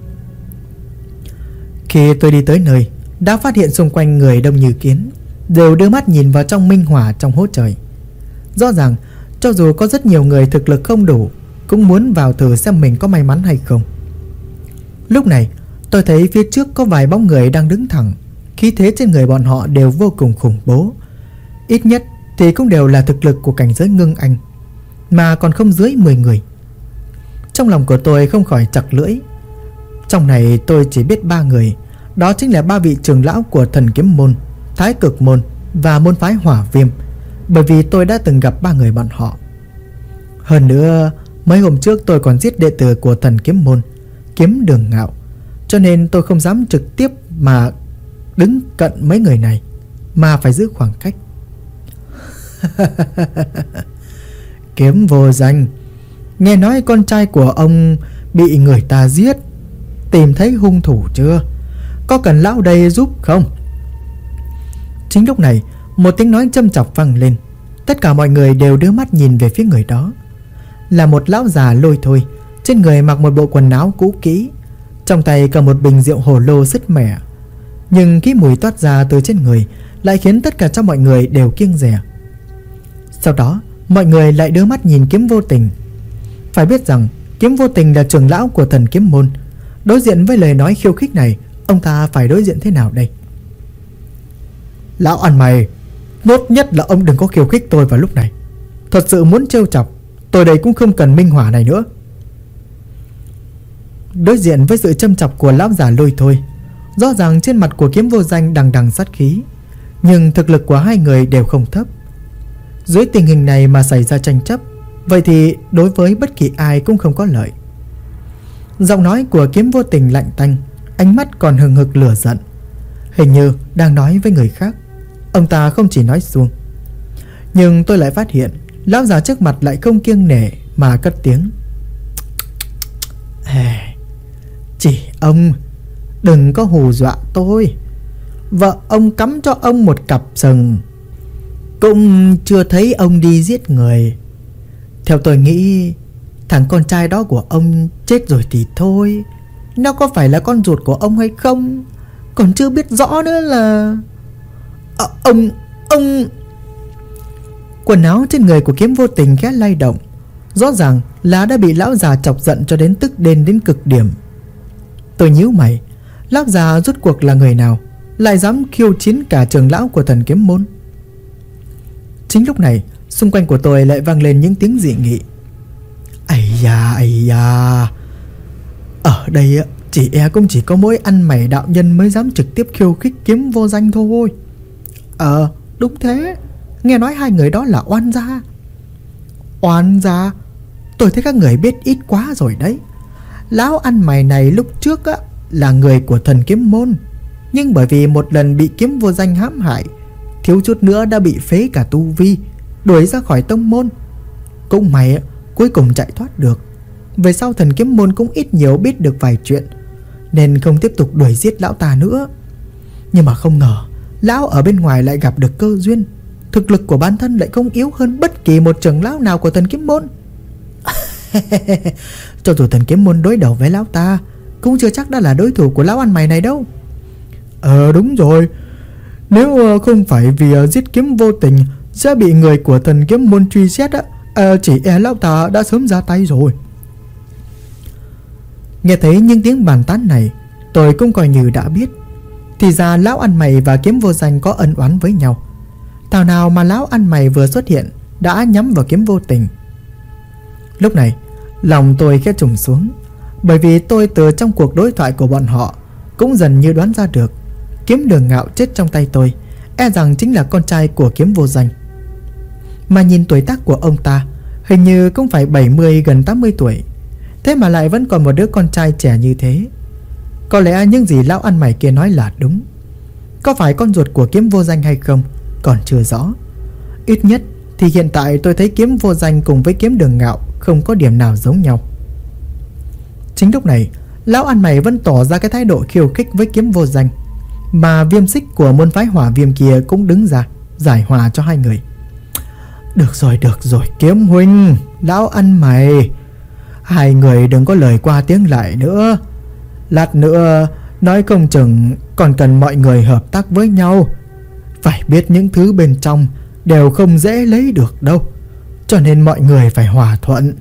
Khi tôi đi tới nơi, đã phát hiện xung quanh người đông như kiến, đều đưa mắt nhìn vào trong minh hỏa trong hố trời. Rõ ràng, cho dù có rất nhiều người thực lực không đủ, cũng muốn vào thử xem mình có may mắn hay không. Lúc này, tôi thấy phía trước có vài bóng người đang đứng thẳng, khí thế trên người bọn họ đều vô cùng khủng bố. Ít nhất thì cũng đều là thực lực của cảnh giới ngưng anh, mà còn không dưới 10 người. Trong lòng của tôi không khỏi chặt lưỡi. Trong này tôi chỉ biết 3 người, đó chính là 3 vị trưởng lão của Thần Kiếm Môn, Thái Cực Môn và môn phái Hỏa Viêm, bởi vì tôi đã từng gặp 3 người bọn họ. Hơn nữa, mấy hôm trước tôi còn giết đệ tử của Thần Kiếm Môn, Kiếm Đường Ngạo, cho nên tôi không dám trực tiếp mà đứng cận mấy người này, mà phải giữ khoảng cách. Kiếm Vô Danh, nghe nói con trai của ông bị người ta giết, tìm thấy hung thủ chưa? Có cần lão đây giúp không? Chính lúc này, một tiếng nói châm chọc vang lên. Tất cả mọi người đều đưa mắt nhìn về phía người đó. Là một lão già lôi thôi, trên người mặc một bộ quần áo cũ kỹ, trong tay cầm một bình rượu hồ lô sứt mẻ. Nhưng cái mùi toát ra từ trên người lại khiến tất cả trong mọi người đều kiêng dè. Sau đó, mọi người lại đưa mắt nhìn Kiếm Vô Tình. Phải biết rằng Kiếm Vô Tình là trưởng lão của Thần Kiếm Môn. Đối diện với lời nói khiêu khích này, ông ta phải đối diện thế nào đây? Lão ăn mày, tốt nhất là ông đừng có khiêu khích tôi vào lúc này. Thật sự muốn trêu chọc, tôi đây cũng không cần minh hỏa này nữa. Đối diện với sự châm chọc của lão già lôi thôi, rõ ràng trên mặt của Kiếm Vô Danh đằng đằng sát khí, nhưng thực lực của hai người đều không thấp. Dưới tình hình này mà xảy ra tranh chấp, vậy thì đối với bất kỳ ai cũng không có lợi. Giọng nói của Kiếm Vô Tình lạnh tanh, ánh mắt còn hừng hực lửa giận, hình như đang nói với người khác. Ông ta không chỉ nói suông. Nhưng tôi lại phát hiện lão già trước mặt lại không kiêng nể mà cất tiếng. Chỉ ông đừng có hù dọa tôi. Vợ ông cắm cho ông một cặp sừng, cũng chưa thấy ông đi giết người. Theo tôi nghĩ, thằng con trai đó của ông chết rồi thì thôi, nó có phải là con ruột của ông hay không còn chưa biết rõ nữa là... Ông... Quần áo trên người của Kiếm Vô Tình khẽ lay động. Rõ ràng là đã bị lão già chọc giận cho đến tức đến cực điểm. Tôi nhíu mày, lão già rốt cuộc là người nào, lại dám khiêu chiến cả trưởng lão của Thần Kiếm Môn? Chính lúc này, xung quanh của tôi lại vang lên những tiếng dị nghị. Ây da, Ở đây chỉ cũng chỉ có mỗi ăn mày đạo nhân mới dám trực tiếp khiêu khích Kiếm Vô Danh thôi. Đúng thế. Nghe nói hai người đó là oan gia. Oan gia? Tôi thấy các người biết ít quá rồi đấy. Lão ăn mày này lúc trước là người của Thần Kiếm Môn, nhưng bởi vì một lần bị Kiếm Vô Danh hãm hại, thiếu chút nữa đã bị phế cả tu vi, đuổi ra khỏi tông môn. Cũng may cuối cùng chạy thoát được. Về sau Thần Kiếm Môn cũng ít nhiều biết được vài chuyện, nên không tiếp tục đuổi giết lão ta nữa. Nhưng mà không ngờ lão ở bên ngoài lại gặp được cơ duyên. Thực lực của bản thân lại không yếu hơn bất kỳ một trưởng lão nào của Thần Kiếm Môn. Cho dù Thần Kiếm Môn đối đầu với lão ta, cũng chưa chắc đã là đối thủ của lão ăn mày này đâu. Đúng rồi. Nếu không phải vì giết Kiếm Vô Tình sẽ bị người của Thần Kiếm Môn truy xét chỉ lão ta đã sớm ra tay rồi. Nghe thấy những tiếng bàn tán này, tôi cũng coi như đã biết. Thì ra lão ăn mày và Kiếm Vô Danh có ân oán với nhau. Thảo nào mà lão ăn mày vừa xuất hiện đã nhắm vào Kiếm Vô Tình. Lúc này lòng tôi khẽ trùng xuống, bởi vì tôi từ trong cuộc đối thoại của bọn họ cũng dần như đoán ra được Kiếm Đường Ngạo chết trong tay tôi e rằng chính là con trai của Kiếm Vô Danh. Mà nhìn tuổi tác của ông ta, hình như cũng phải 70 gần 80 tuổi, thế mà lại vẫn còn một đứa con trai trẻ như thế. Có lẽ những gì lão ăn mày kia nói là đúng. Có phải con ruột của Kiếm Vô Danh hay không còn chưa rõ. Ít nhất thì hiện tại tôi thấy Kiếm Vô Danh cùng với Kiếm Đường Ngạo không có điểm nào giống nhau. Chính lúc này, lão ăn mày vẫn tỏ ra cái thái độ khiêu khích với Kiếm Vô Danh, mà Viêm Xích của môn phái Hỏa Viêm kia cũng đứng ra giải hòa cho hai người. Được rồi Kiếm huynh, lão ăn mày, hai người đừng có lời qua tiếng lại nữa. Lát nữa nói không chừng còn cần mọi người hợp tác với nhau. Phải biết những thứ bên trong đều không dễ lấy được đâu, cho nên mọi người phải hòa thuận.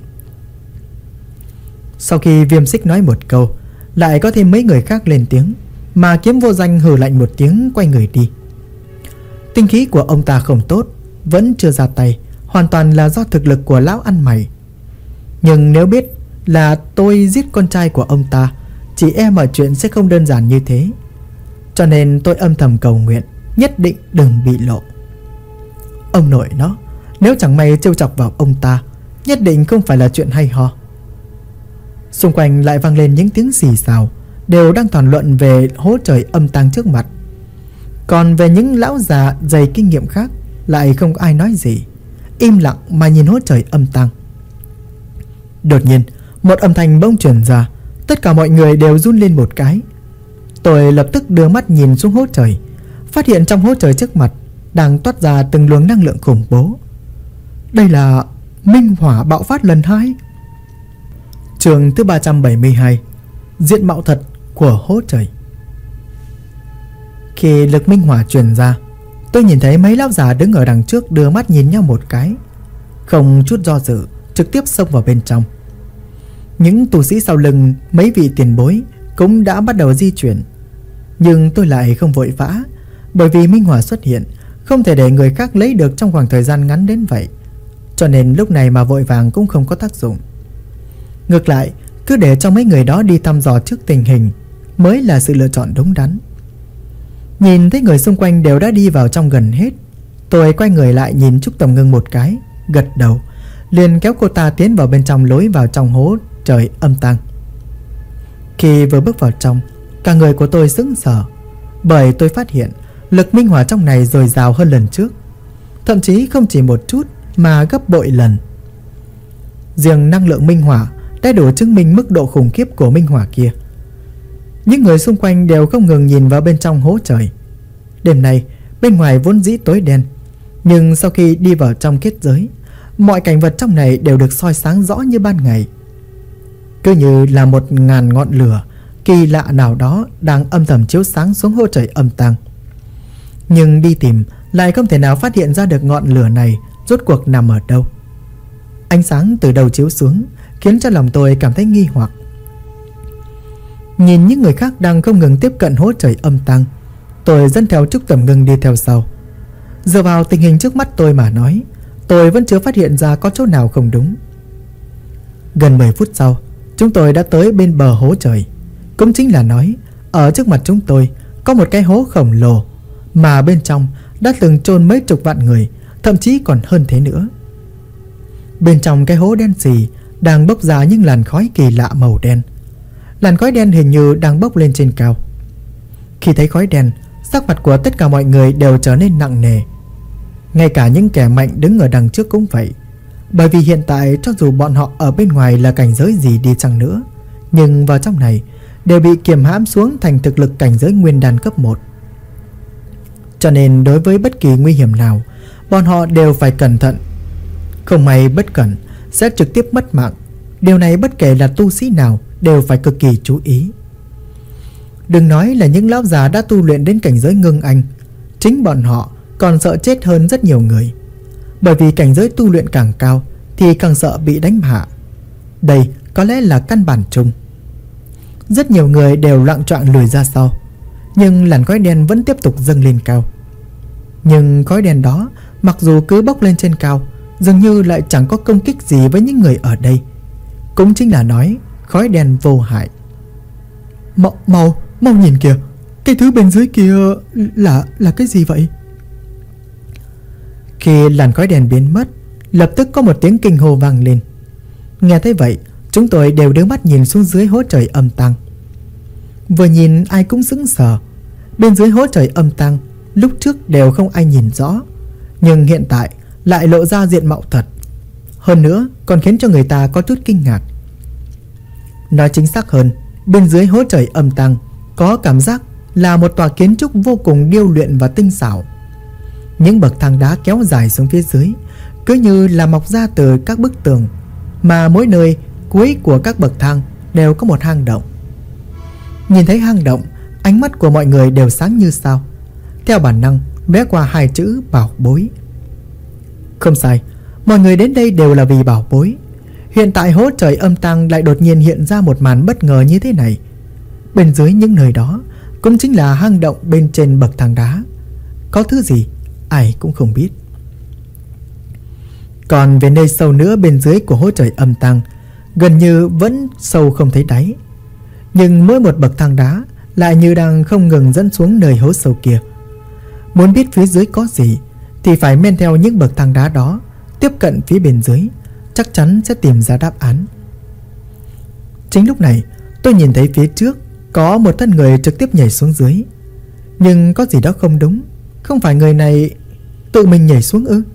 Sau khi Viêm Xích nói một câu, lại có thêm mấy người khác lên tiếng, mà Kiếm Vô Danh hừ lạnh một tiếng quay người đi. Tinh khí của ông ta không tốt, vẫn chưa ra tay, hoàn toàn là do thực lực của lão ăn mày. Nhưng nếu biết là tôi giết con trai của ông ta, chỉ e mọi chuyện sẽ không đơn giản như thế. Cho nên tôi âm thầm cầu nguyện nhất định đừng bị lộ. Ông nội nó, nếu chẳng may trêu chọc vào ông ta, nhất định không phải là chuyện hay ho. Xung quanh lại vang lên những tiếng xì xào, đều đang thảo luận về hố trời âm tang trước mặt. Còn về những lão già dày kinh nghiệm khác, lại không có ai nói gì, im lặng mà nhìn hố trời âm tang. Đột nhiên một âm thanh bỗng truyền ra, tất cả mọi người đều run lên một cái. Tôi lập tức đưa mắt nhìn xuống hố trời, phát hiện trong hố trời trước mặt đang toát ra từng luồng năng lượng khủng bố. Đây là minh hỏa bạo phát lần 2. Chương thứ 372, diện mạo thật của hố trời. Khi lực minh hỏa truyền ra, tôi nhìn thấy mấy lão già đứng ở đằng trước đưa mắt nhìn nhau một cái, không chút do dự trực tiếp xông vào bên trong. Những tu sĩ sau lưng mấy vị tiền bối cũng đã bắt đầu di chuyển, nhưng tôi lại không vội vã, bởi vì minh hỏa xuất hiện không thể để người khác lấy được trong khoảng thời gian ngắn đến vậy, cho nên lúc này mà vội vàng cũng không có tác dụng. Ngược lại, cứ để cho mấy người đó đi thăm dò trước tình hình mới là sự lựa chọn đúng đắn. Nhìn thấy người xung quanh đều đã đi vào trong gần hết, tôi quay người lại nhìn Trúc Tầm Ngưng một cái, gật đầu, liền kéo cô ta tiến vào bên trong lối vào trong hố trời âm tang. Khi vừa bước vào trong, cả người của tôi sững sờ, bởi tôi phát hiện lực minh hỏa trong này dồi dào hơn lần trước, thậm chí không chỉ một chút mà gấp bội lần. Riêng năng lượng minh hỏa đã đủ chứng minh mức độ khủng khiếp của minh hỏa kia. Những người xung quanh đều không ngừng nhìn vào bên trong hố trời. Đêm nay bên ngoài vốn dĩ tối đen, nhưng sau khi đi vào trong kết giới, mọi cảnh vật trong này đều được soi sáng rõ như ban ngày, cứ như là 1000 ngọn lửa kỳ lạ nào đó đang âm thầm chiếu sáng xuống hố trời âm tang. Nhưng đi tìm lại không thể nào phát hiện ra được ngọn lửa này rốt cuộc nằm ở đâu. Ánh sáng từ đầu chiếu xuống khiến cho lòng tôi cảm thấy nghi hoặc. Nhìn những người khác đang không ngừng tiếp cận hố trời âm tang, tôi dẫn theo Trúc Tầm Ngưng đi theo sau. Dựa vào tình hình trước mắt tôi mà nói, tôi vẫn chưa phát hiện ra có chỗ nào không đúng. Gần 10 phút sau, chúng tôi đã tới bên bờ hố trời. Cũng chính là nói, ở trước mặt chúng tôi có một cái hố khổng lồ, mà bên trong đã từng chôn mấy chục vạn người, thậm chí còn hơn thế nữa. Bên trong cái hố đen xì đang bốc ra những làn khói kỳ lạ màu đen. Làn khói đen hình như đang bốc lên trên cao. Khi thấy khói đen, sắc mặt của tất cả mọi người đều trở nên nặng nề. Ngay cả những kẻ mạnh đứng ở đằng trước cũng vậy. Bởi vì hiện tại cho dù bọn họ ở bên ngoài là cảnh giới gì đi chăng nữa, nhưng vào trong này đều bị kiềm hãm xuống thành thực lực cảnh giới nguyên đan cấp 1. Cho nên đối với bất kỳ nguy hiểm nào, bọn họ đều phải cẩn thận. Không may bất cẩn sẽ trực tiếp mất mạng. Điều này bất kể là tu sĩ nào đều phải cực kỳ chú ý. Đừng nói là những lão già đã tu luyện đến cảnh giới ngưng anh, chính bọn họ còn sợ chết hơn rất nhiều người. Bởi vì cảnh giới tu luyện càng cao thì càng sợ bị đánh hạ. Đây có lẽ là căn bản chung. Rất nhiều người đều loạng choạng lùi ra sau, nhưng làn khói đen vẫn tiếp tục dâng lên cao. Nhưng khói đen đó mặc dù cứ bốc lên trên cao, dường như lại chẳng có công kích gì với những người ở đây. Cũng chính là nói khói đen vô hại. Mau nhìn kìa, cái thứ bên dưới kia là cái gì vậy? Khi làn khói đen biến mất, lập tức có một tiếng kinh hô vang lên. Nghe thấy vậy, chúng tôi đều đưa mắt nhìn xuống dưới hố trời âm tang. Vừa nhìn ai cũng sững sờ. Bên dưới hố trời âm tang lúc trước đều không ai nhìn rõ, nhưng hiện tại lại lộ ra diện mạo thật. Hơn nữa còn khiến cho người ta có chút kinh ngạc. Nói chính xác hơn, bên dưới hố trời âm tang có cảm giác là một tòa kiến trúc vô cùng điêu luyện và tinh xảo. Những bậc thang đá kéo dài xuống phía dưới, cứ như là mọc ra từ các bức tường, mà mỗi nơi cuối của các bậc thang đều có một hang động. Nhìn thấy hang động, ánh mắt của mọi người đều sáng như sao. Theo bản năng lóe qua hai chữ bảo bối. Không sai, mọi người đến đây đều là vì bảo bối. Hiện tại hố trời âm tang lại đột nhiên hiện ra một màn bất ngờ như thế này. Bên dưới những nơi đó cũng chính là hang động bên trên bậc thang đá. Có thứ gì ai cũng không biết. Còn về nơi sâu nữa bên dưới của hố trời âm tang, gần như vẫn sâu không thấy đáy. Nhưng mỗi một bậc thang đá lại như đang không ngừng dẫn xuống nơi hố sâu kia. Muốn biết phía dưới có gì thì phải men theo những bậc thang đá đó, tiếp cận phía bên dưới, chắc chắn sẽ tìm ra đáp án. Chính lúc này tôi nhìn thấy phía trước có một thân người trực tiếp nhảy xuống dưới. Nhưng có gì đó không đúng. Không phải người này tự mình nhảy xuống ư?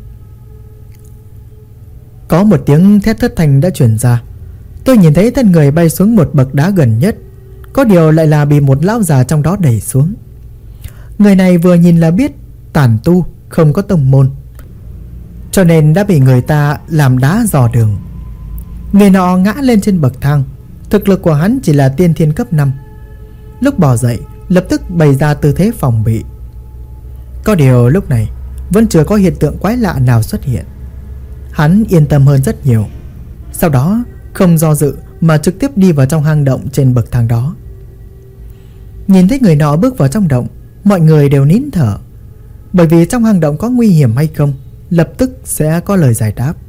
Có một tiếng thét thất thanh đã truyền ra. Tôi nhìn thấy thân người bay xuống một bậc đá gần nhất. Có điều lại là bị một lão già trong đó đẩy xuống. Người này vừa nhìn là biết tản tu, không có tông môn, cho nên đã bị người ta làm đá dò đường. Người nọ ngã lên trên bậc thang. Thực lực của hắn chỉ là tiên thiên cấp 5. Lúc bò dậy lập tức bày ra tư thế phòng bị. Có điều lúc này vẫn chưa có hiện tượng quái lạ nào xuất hiện. Hắn yên tâm hơn rất nhiều. Sau đó không do dự mà trực tiếp đi vào trong hang động trên bậc thang đó. Nhìn thấy người nọ bước vào trong động, mọi người đều nín thở. Bởi vì trong hang động có nguy hiểm hay không, lập tức sẽ có lời giải đáp.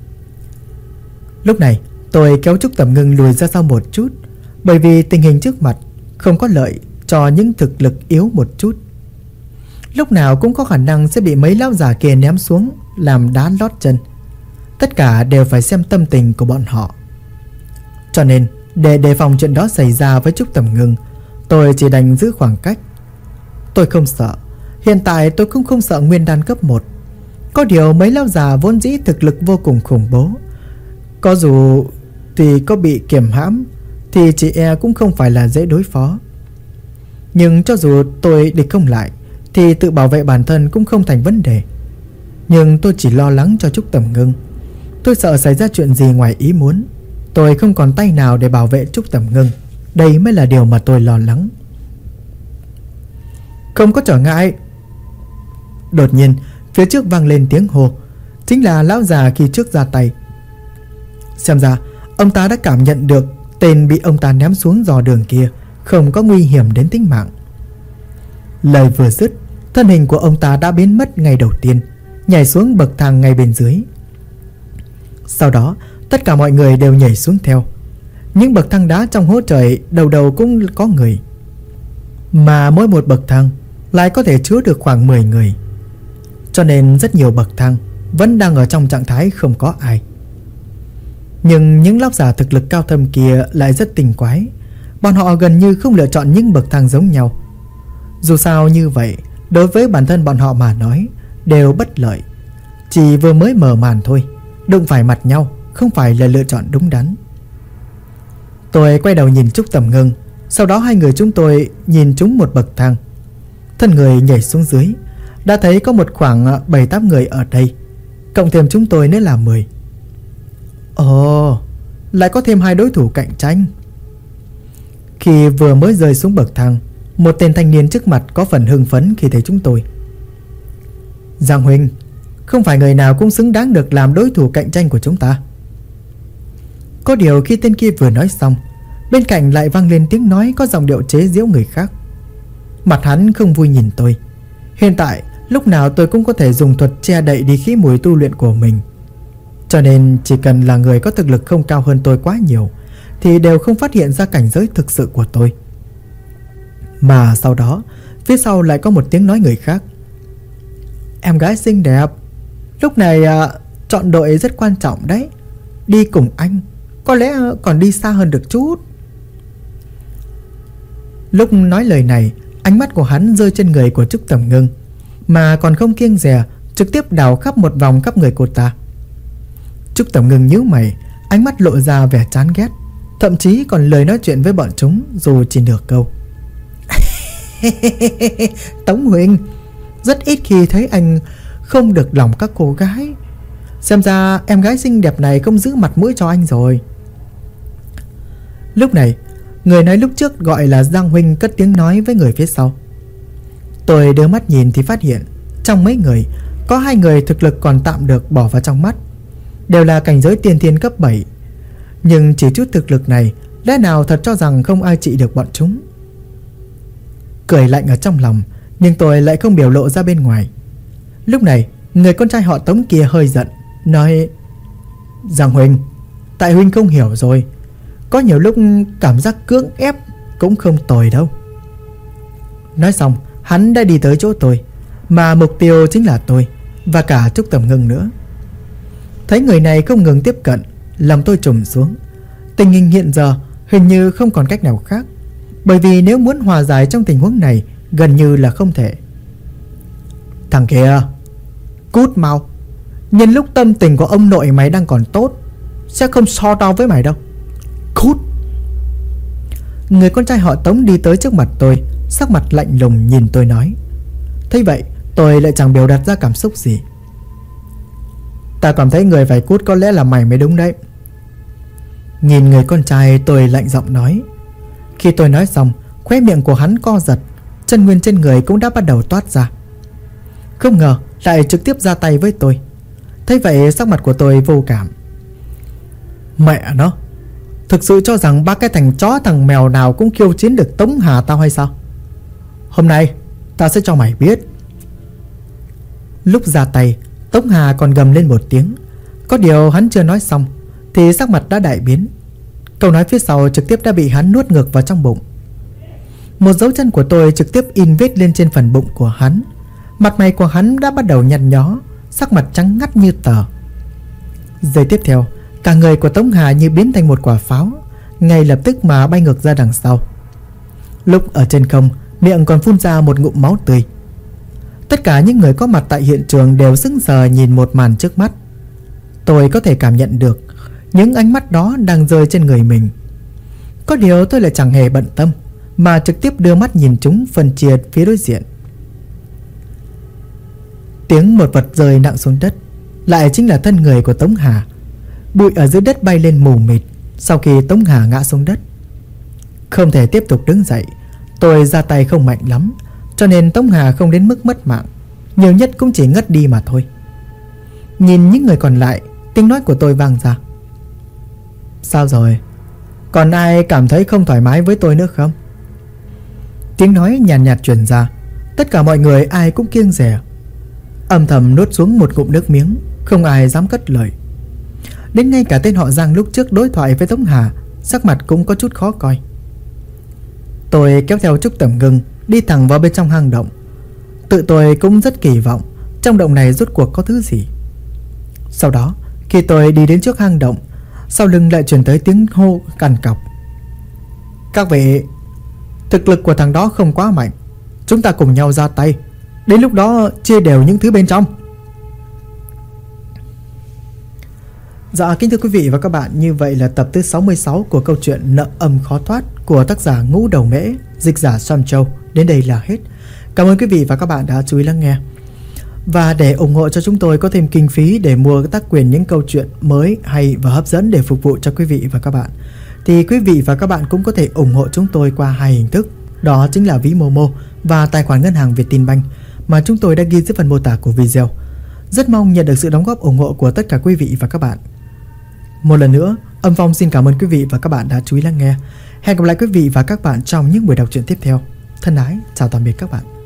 Lúc này tôi kéo Trúc Tầm Ngưng lùi ra sau một chút, bởi vì tình hình trước mặt không có lợi cho những thực lực yếu một chút. Lúc nào cũng có khả năng sẽ bị mấy lão già kia ném xuống làm đá lót chân. Tất cả đều phải xem tâm tình của bọn họ. Cho nên để đề phòng chuyện đó xảy ra với Trúc Tầm Ngưng, tôi chỉ đành giữ khoảng cách. Tôi không sợ. Hiện tại tôi cũng không sợ nguyên đan cấp 1. Có điều mấy lão già vốn dĩ thực lực vô cùng khủng bố. Có dù thì có bị kiềm hãm thì chị e cũng không phải là dễ đối phó. Nhưng cho dù tôi địch không lại thì tự bảo vệ bản thân cũng không thành vấn đề. Nhưng tôi chỉ lo lắng cho Trúc Tầm Ngưng. Tôi sợ xảy ra chuyện gì ngoài ý muốn. Tôi không còn tay nào để bảo vệ Trúc Tầm Ngưng. Đây mới là điều mà tôi lo lắng. Không có trở ngại. Đột nhiên phía trước vang lên tiếng hô. Chính là lão già khi trước ra tay. Xem ra ông ta đã cảm nhận được tên bị ông ta ném xuống dò đường kia không có nguy hiểm đến tính mạng. Lời vừa dứt, thân hình của ông ta đã biến mất ngay đầu tiên, nhảy xuống bậc thang ngay bên dưới. Sau đó tất cả mọi người đều nhảy xuống theo. Những bậc thang đá trong hố trời đầu đầu cũng có người, mà mỗi một bậc thang lại có thể chứa được khoảng 10 người. Cho nên rất nhiều bậc thang vẫn đang ở trong trạng thái không có ai. Nhưng những lão già thực lực cao thâm kia lại rất tinh quái. Bọn họ gần như không lựa chọn những bậc thang giống nhau. Dù sao như vậy, đối với bản thân bọn họ mà nói đều bất lợi. Chỉ vừa mới mở màn thôi, đụng phải mặt nhau không phải là lựa chọn đúng đắn. Tôi quay đầu nhìn Trúc Tầm Ngưng. Sau đó hai người chúng tôi nhìn chúng một bậc thang. Thân người nhảy xuống dưới, đã thấy có một khoảng 7-8 người ở đây, cộng thêm chúng tôi nữa là 10. Ồ, lại có thêm 2 đối thủ cạnh tranh. Khi vừa mới rơi xuống bậc thang, một tên thanh niên trước mặt có phần hưng phấn khi thấy chúng tôi. Giang huynh, không phải người nào cũng xứng đáng được làm đối thủ cạnh tranh của chúng ta. Có điều khi tên kia vừa nói xong, bên cạnh lại vang lên tiếng nói có giọng điệu chế giễu người khác. Mặt hắn không vui nhìn tôi. Hiện tại lúc nào tôi cũng có thể dùng thuật che đậy đi khí mùi tu luyện của mình, cho nên chỉ cần là người có thực lực không cao hơn tôi quá nhiều thì đều không phát hiện ra cảnh giới thực sự của tôi. Mà sau đó phía sau lại có một tiếng nói người khác. Em gái xinh đẹp, lúc này chọn đội rất quan trọng đấy. Đi cùng anh có lẽ còn đi xa hơn được chút. Lúc nói lời này, ánh mắt của hắn rơi trên người của Trúc Tầm Ngưng, mà còn không kiêng dè trực tiếp đào khắp một vòng khắp người cô ta. Trúc Tầm Ngưng nhíu mày, ánh mắt lộ ra vẻ chán ghét, thậm chí còn lời nói chuyện với bọn chúng dù chỉ nửa câu. Tống huynh, rất ít khi thấy anh không được lòng các cô gái. Xem ra em gái xinh đẹp này không giữ mặt mũi cho anh rồi. Lúc này, người nói lúc trước gọi là Giang huynh cất tiếng nói với người phía sau. Tôi đưa mắt nhìn thì phát hiện trong mấy người có 2 người thực lực còn tạm được bỏ vào trong mắt, đều là cảnh giới tiên thiên cấp 7. Nhưng chỉ chút thực lực này, lẽ nào thật cho rằng không ai trị được bọn chúng? Cười lạnh ở trong lòng, nhưng tôi lại không biểu lộ ra bên ngoài. Lúc này, người con trai họ Tống kia hơi giận, nói: Giang huynh, tại huynh không hiểu rồi. Có nhiều lúc cảm giác cưỡng ép cũng không tồi đâu. Nói xong, hắn đã đi tới chỗ tôi, mà mục tiêu chính là tôi và cả Trúc Tầm Ngưng nữa. Thấy người này không ngừng tiếp cận, lòng tôi trùng xuống. Tình hình hiện giờ hình như không còn cách nào khác, bởi vì nếu muốn hòa giải trong tình huống này gần như là không thể. Thằng kia, cút mau. Nhân lúc tâm tình của ông nội mày đang còn tốt, sẽ không so đo với mày đâu. Cút. Người con trai họ Tống đi tới trước mặt tôi, sắc mặt lạnh lùng nhìn tôi nói. Thế vậy tôi lại chẳng biểu đạt ra cảm xúc gì. Ta cảm thấy người phải cút có lẽ là mày mới đúng đấy. Nhìn người con trai, tôi lạnh giọng nói. Khi tôi nói xong, khóe miệng của hắn co giật, chân nguyên trên người cũng đã bắt đầu toát ra. Không ngờ lại trực tiếp ra tay với tôi. Thế vậy sắc mặt của tôi vô cảm. Mẹ nó, thực sự cho rằng 3 cái thằng chó thằng mèo nào cũng khiêu chiến được Tống Hà tao hay sao? Hôm nay ta sẽ cho mày biết. Lúc ra tay, Tống Hà còn gầm lên một tiếng. Có điều hắn chưa nói xong thì sắc mặt đã đại biến. Câu nói phía sau trực tiếp đã bị hắn nuốt ngược vào trong bụng. Một dấu chân của tôi trực tiếp in vết lên trên phần bụng của hắn. Mặt mày của hắn đã bắt đầu nhăn nhó, sắc mặt trắng ngắt như tờ. Giây tiếp theo, cả người của Tống Hà như biến thành một quả pháo, ngay lập tức mà bay ngược ra đằng sau. Lúc ở trên không, miệng còn phun ra một ngụm máu tươi. Tất cả những người có mặt tại hiện trường đều sững sờ nhìn một màn trước mắt. Tôi có thể cảm nhận được những ánh mắt đó đang rơi trên người mình. Có điều tôi lại chẳng hề bận tâm, mà trực tiếp đưa mắt nhìn chúng phân chia phía đối diện. Tiếng một vật rơi nặng xuống đất, lại chính là thân người của Tống Hà. Bụi ở dưới đất bay lên mù mịt sau khi Tống Hà ngã xuống đất. Không thể tiếp tục đứng dậy. Tôi ra tay không mạnh lắm, cho nên Tống Hà không đến mức mất mạng, nhiều nhất cũng chỉ ngất đi mà thôi. Nhìn những người còn lại, tiếng nói của tôi vang ra. Sao rồi? Còn ai cảm thấy không thoải mái với tôi nữa không? Tiếng nói nhàn nhạt truyền ra. Tất cả mọi người ai cũng kiêng dè, âm thầm nuốt xuống một ngụm nước miếng, không ai dám cất lời. Đến ngay cả tên họ Giang lúc trước đối thoại với Tống Hà sắc mặt cũng có chút khó coi. Tôi kéo theo Trúc Tầm Ngưng đi thẳng vào bên trong hang động. Tự tôi cũng rất kỳ vọng trong động này rốt cuộc có thứ gì. Sau đó khi tôi đi đến trước hang động, sau lưng lại truyền tới tiếng hô cằn cọc. Các vị, thực lực của thằng đó không quá mạnh, chúng ta cùng nhau ra tay, đến lúc đó chia đều những thứ bên trong. Dạ kính thưa quý vị và các bạn, như vậy là tập thứ 66 của câu chuyện Nợ Âm Khó Thoát của tác giả Ngũ Đầu Mễ, dịch giả Sam Châu đến đây là hết. Cảm ơn quý vị và các bạn đã chú ý lắng nghe. Và để ủng hộ cho chúng tôi có thêm kinh phí để mua tác quyền những câu chuyện mới hay và hấp dẫn để phục vụ cho quý vị và các bạn, thì quý vị và các bạn cũng có thể ủng hộ chúng tôi qua hai hình thức. Đó chính là ví Momo và tài khoản ngân hàng Vietinbank mà chúng tôi đã ghi dưới phần mô tả của video. Rất mong nhận được sự đóng góp ủng hộ của tất cả quý vị và các bạn. Một lần nữa, Âm Phong xin cảm ơn quý vị và các bạn đã chú ý lắng nghe. Hẹn gặp lại quý vị và các bạn trong những buổi đọc truyện tiếp theo. Thân ái, chào tạm biệt các bạn.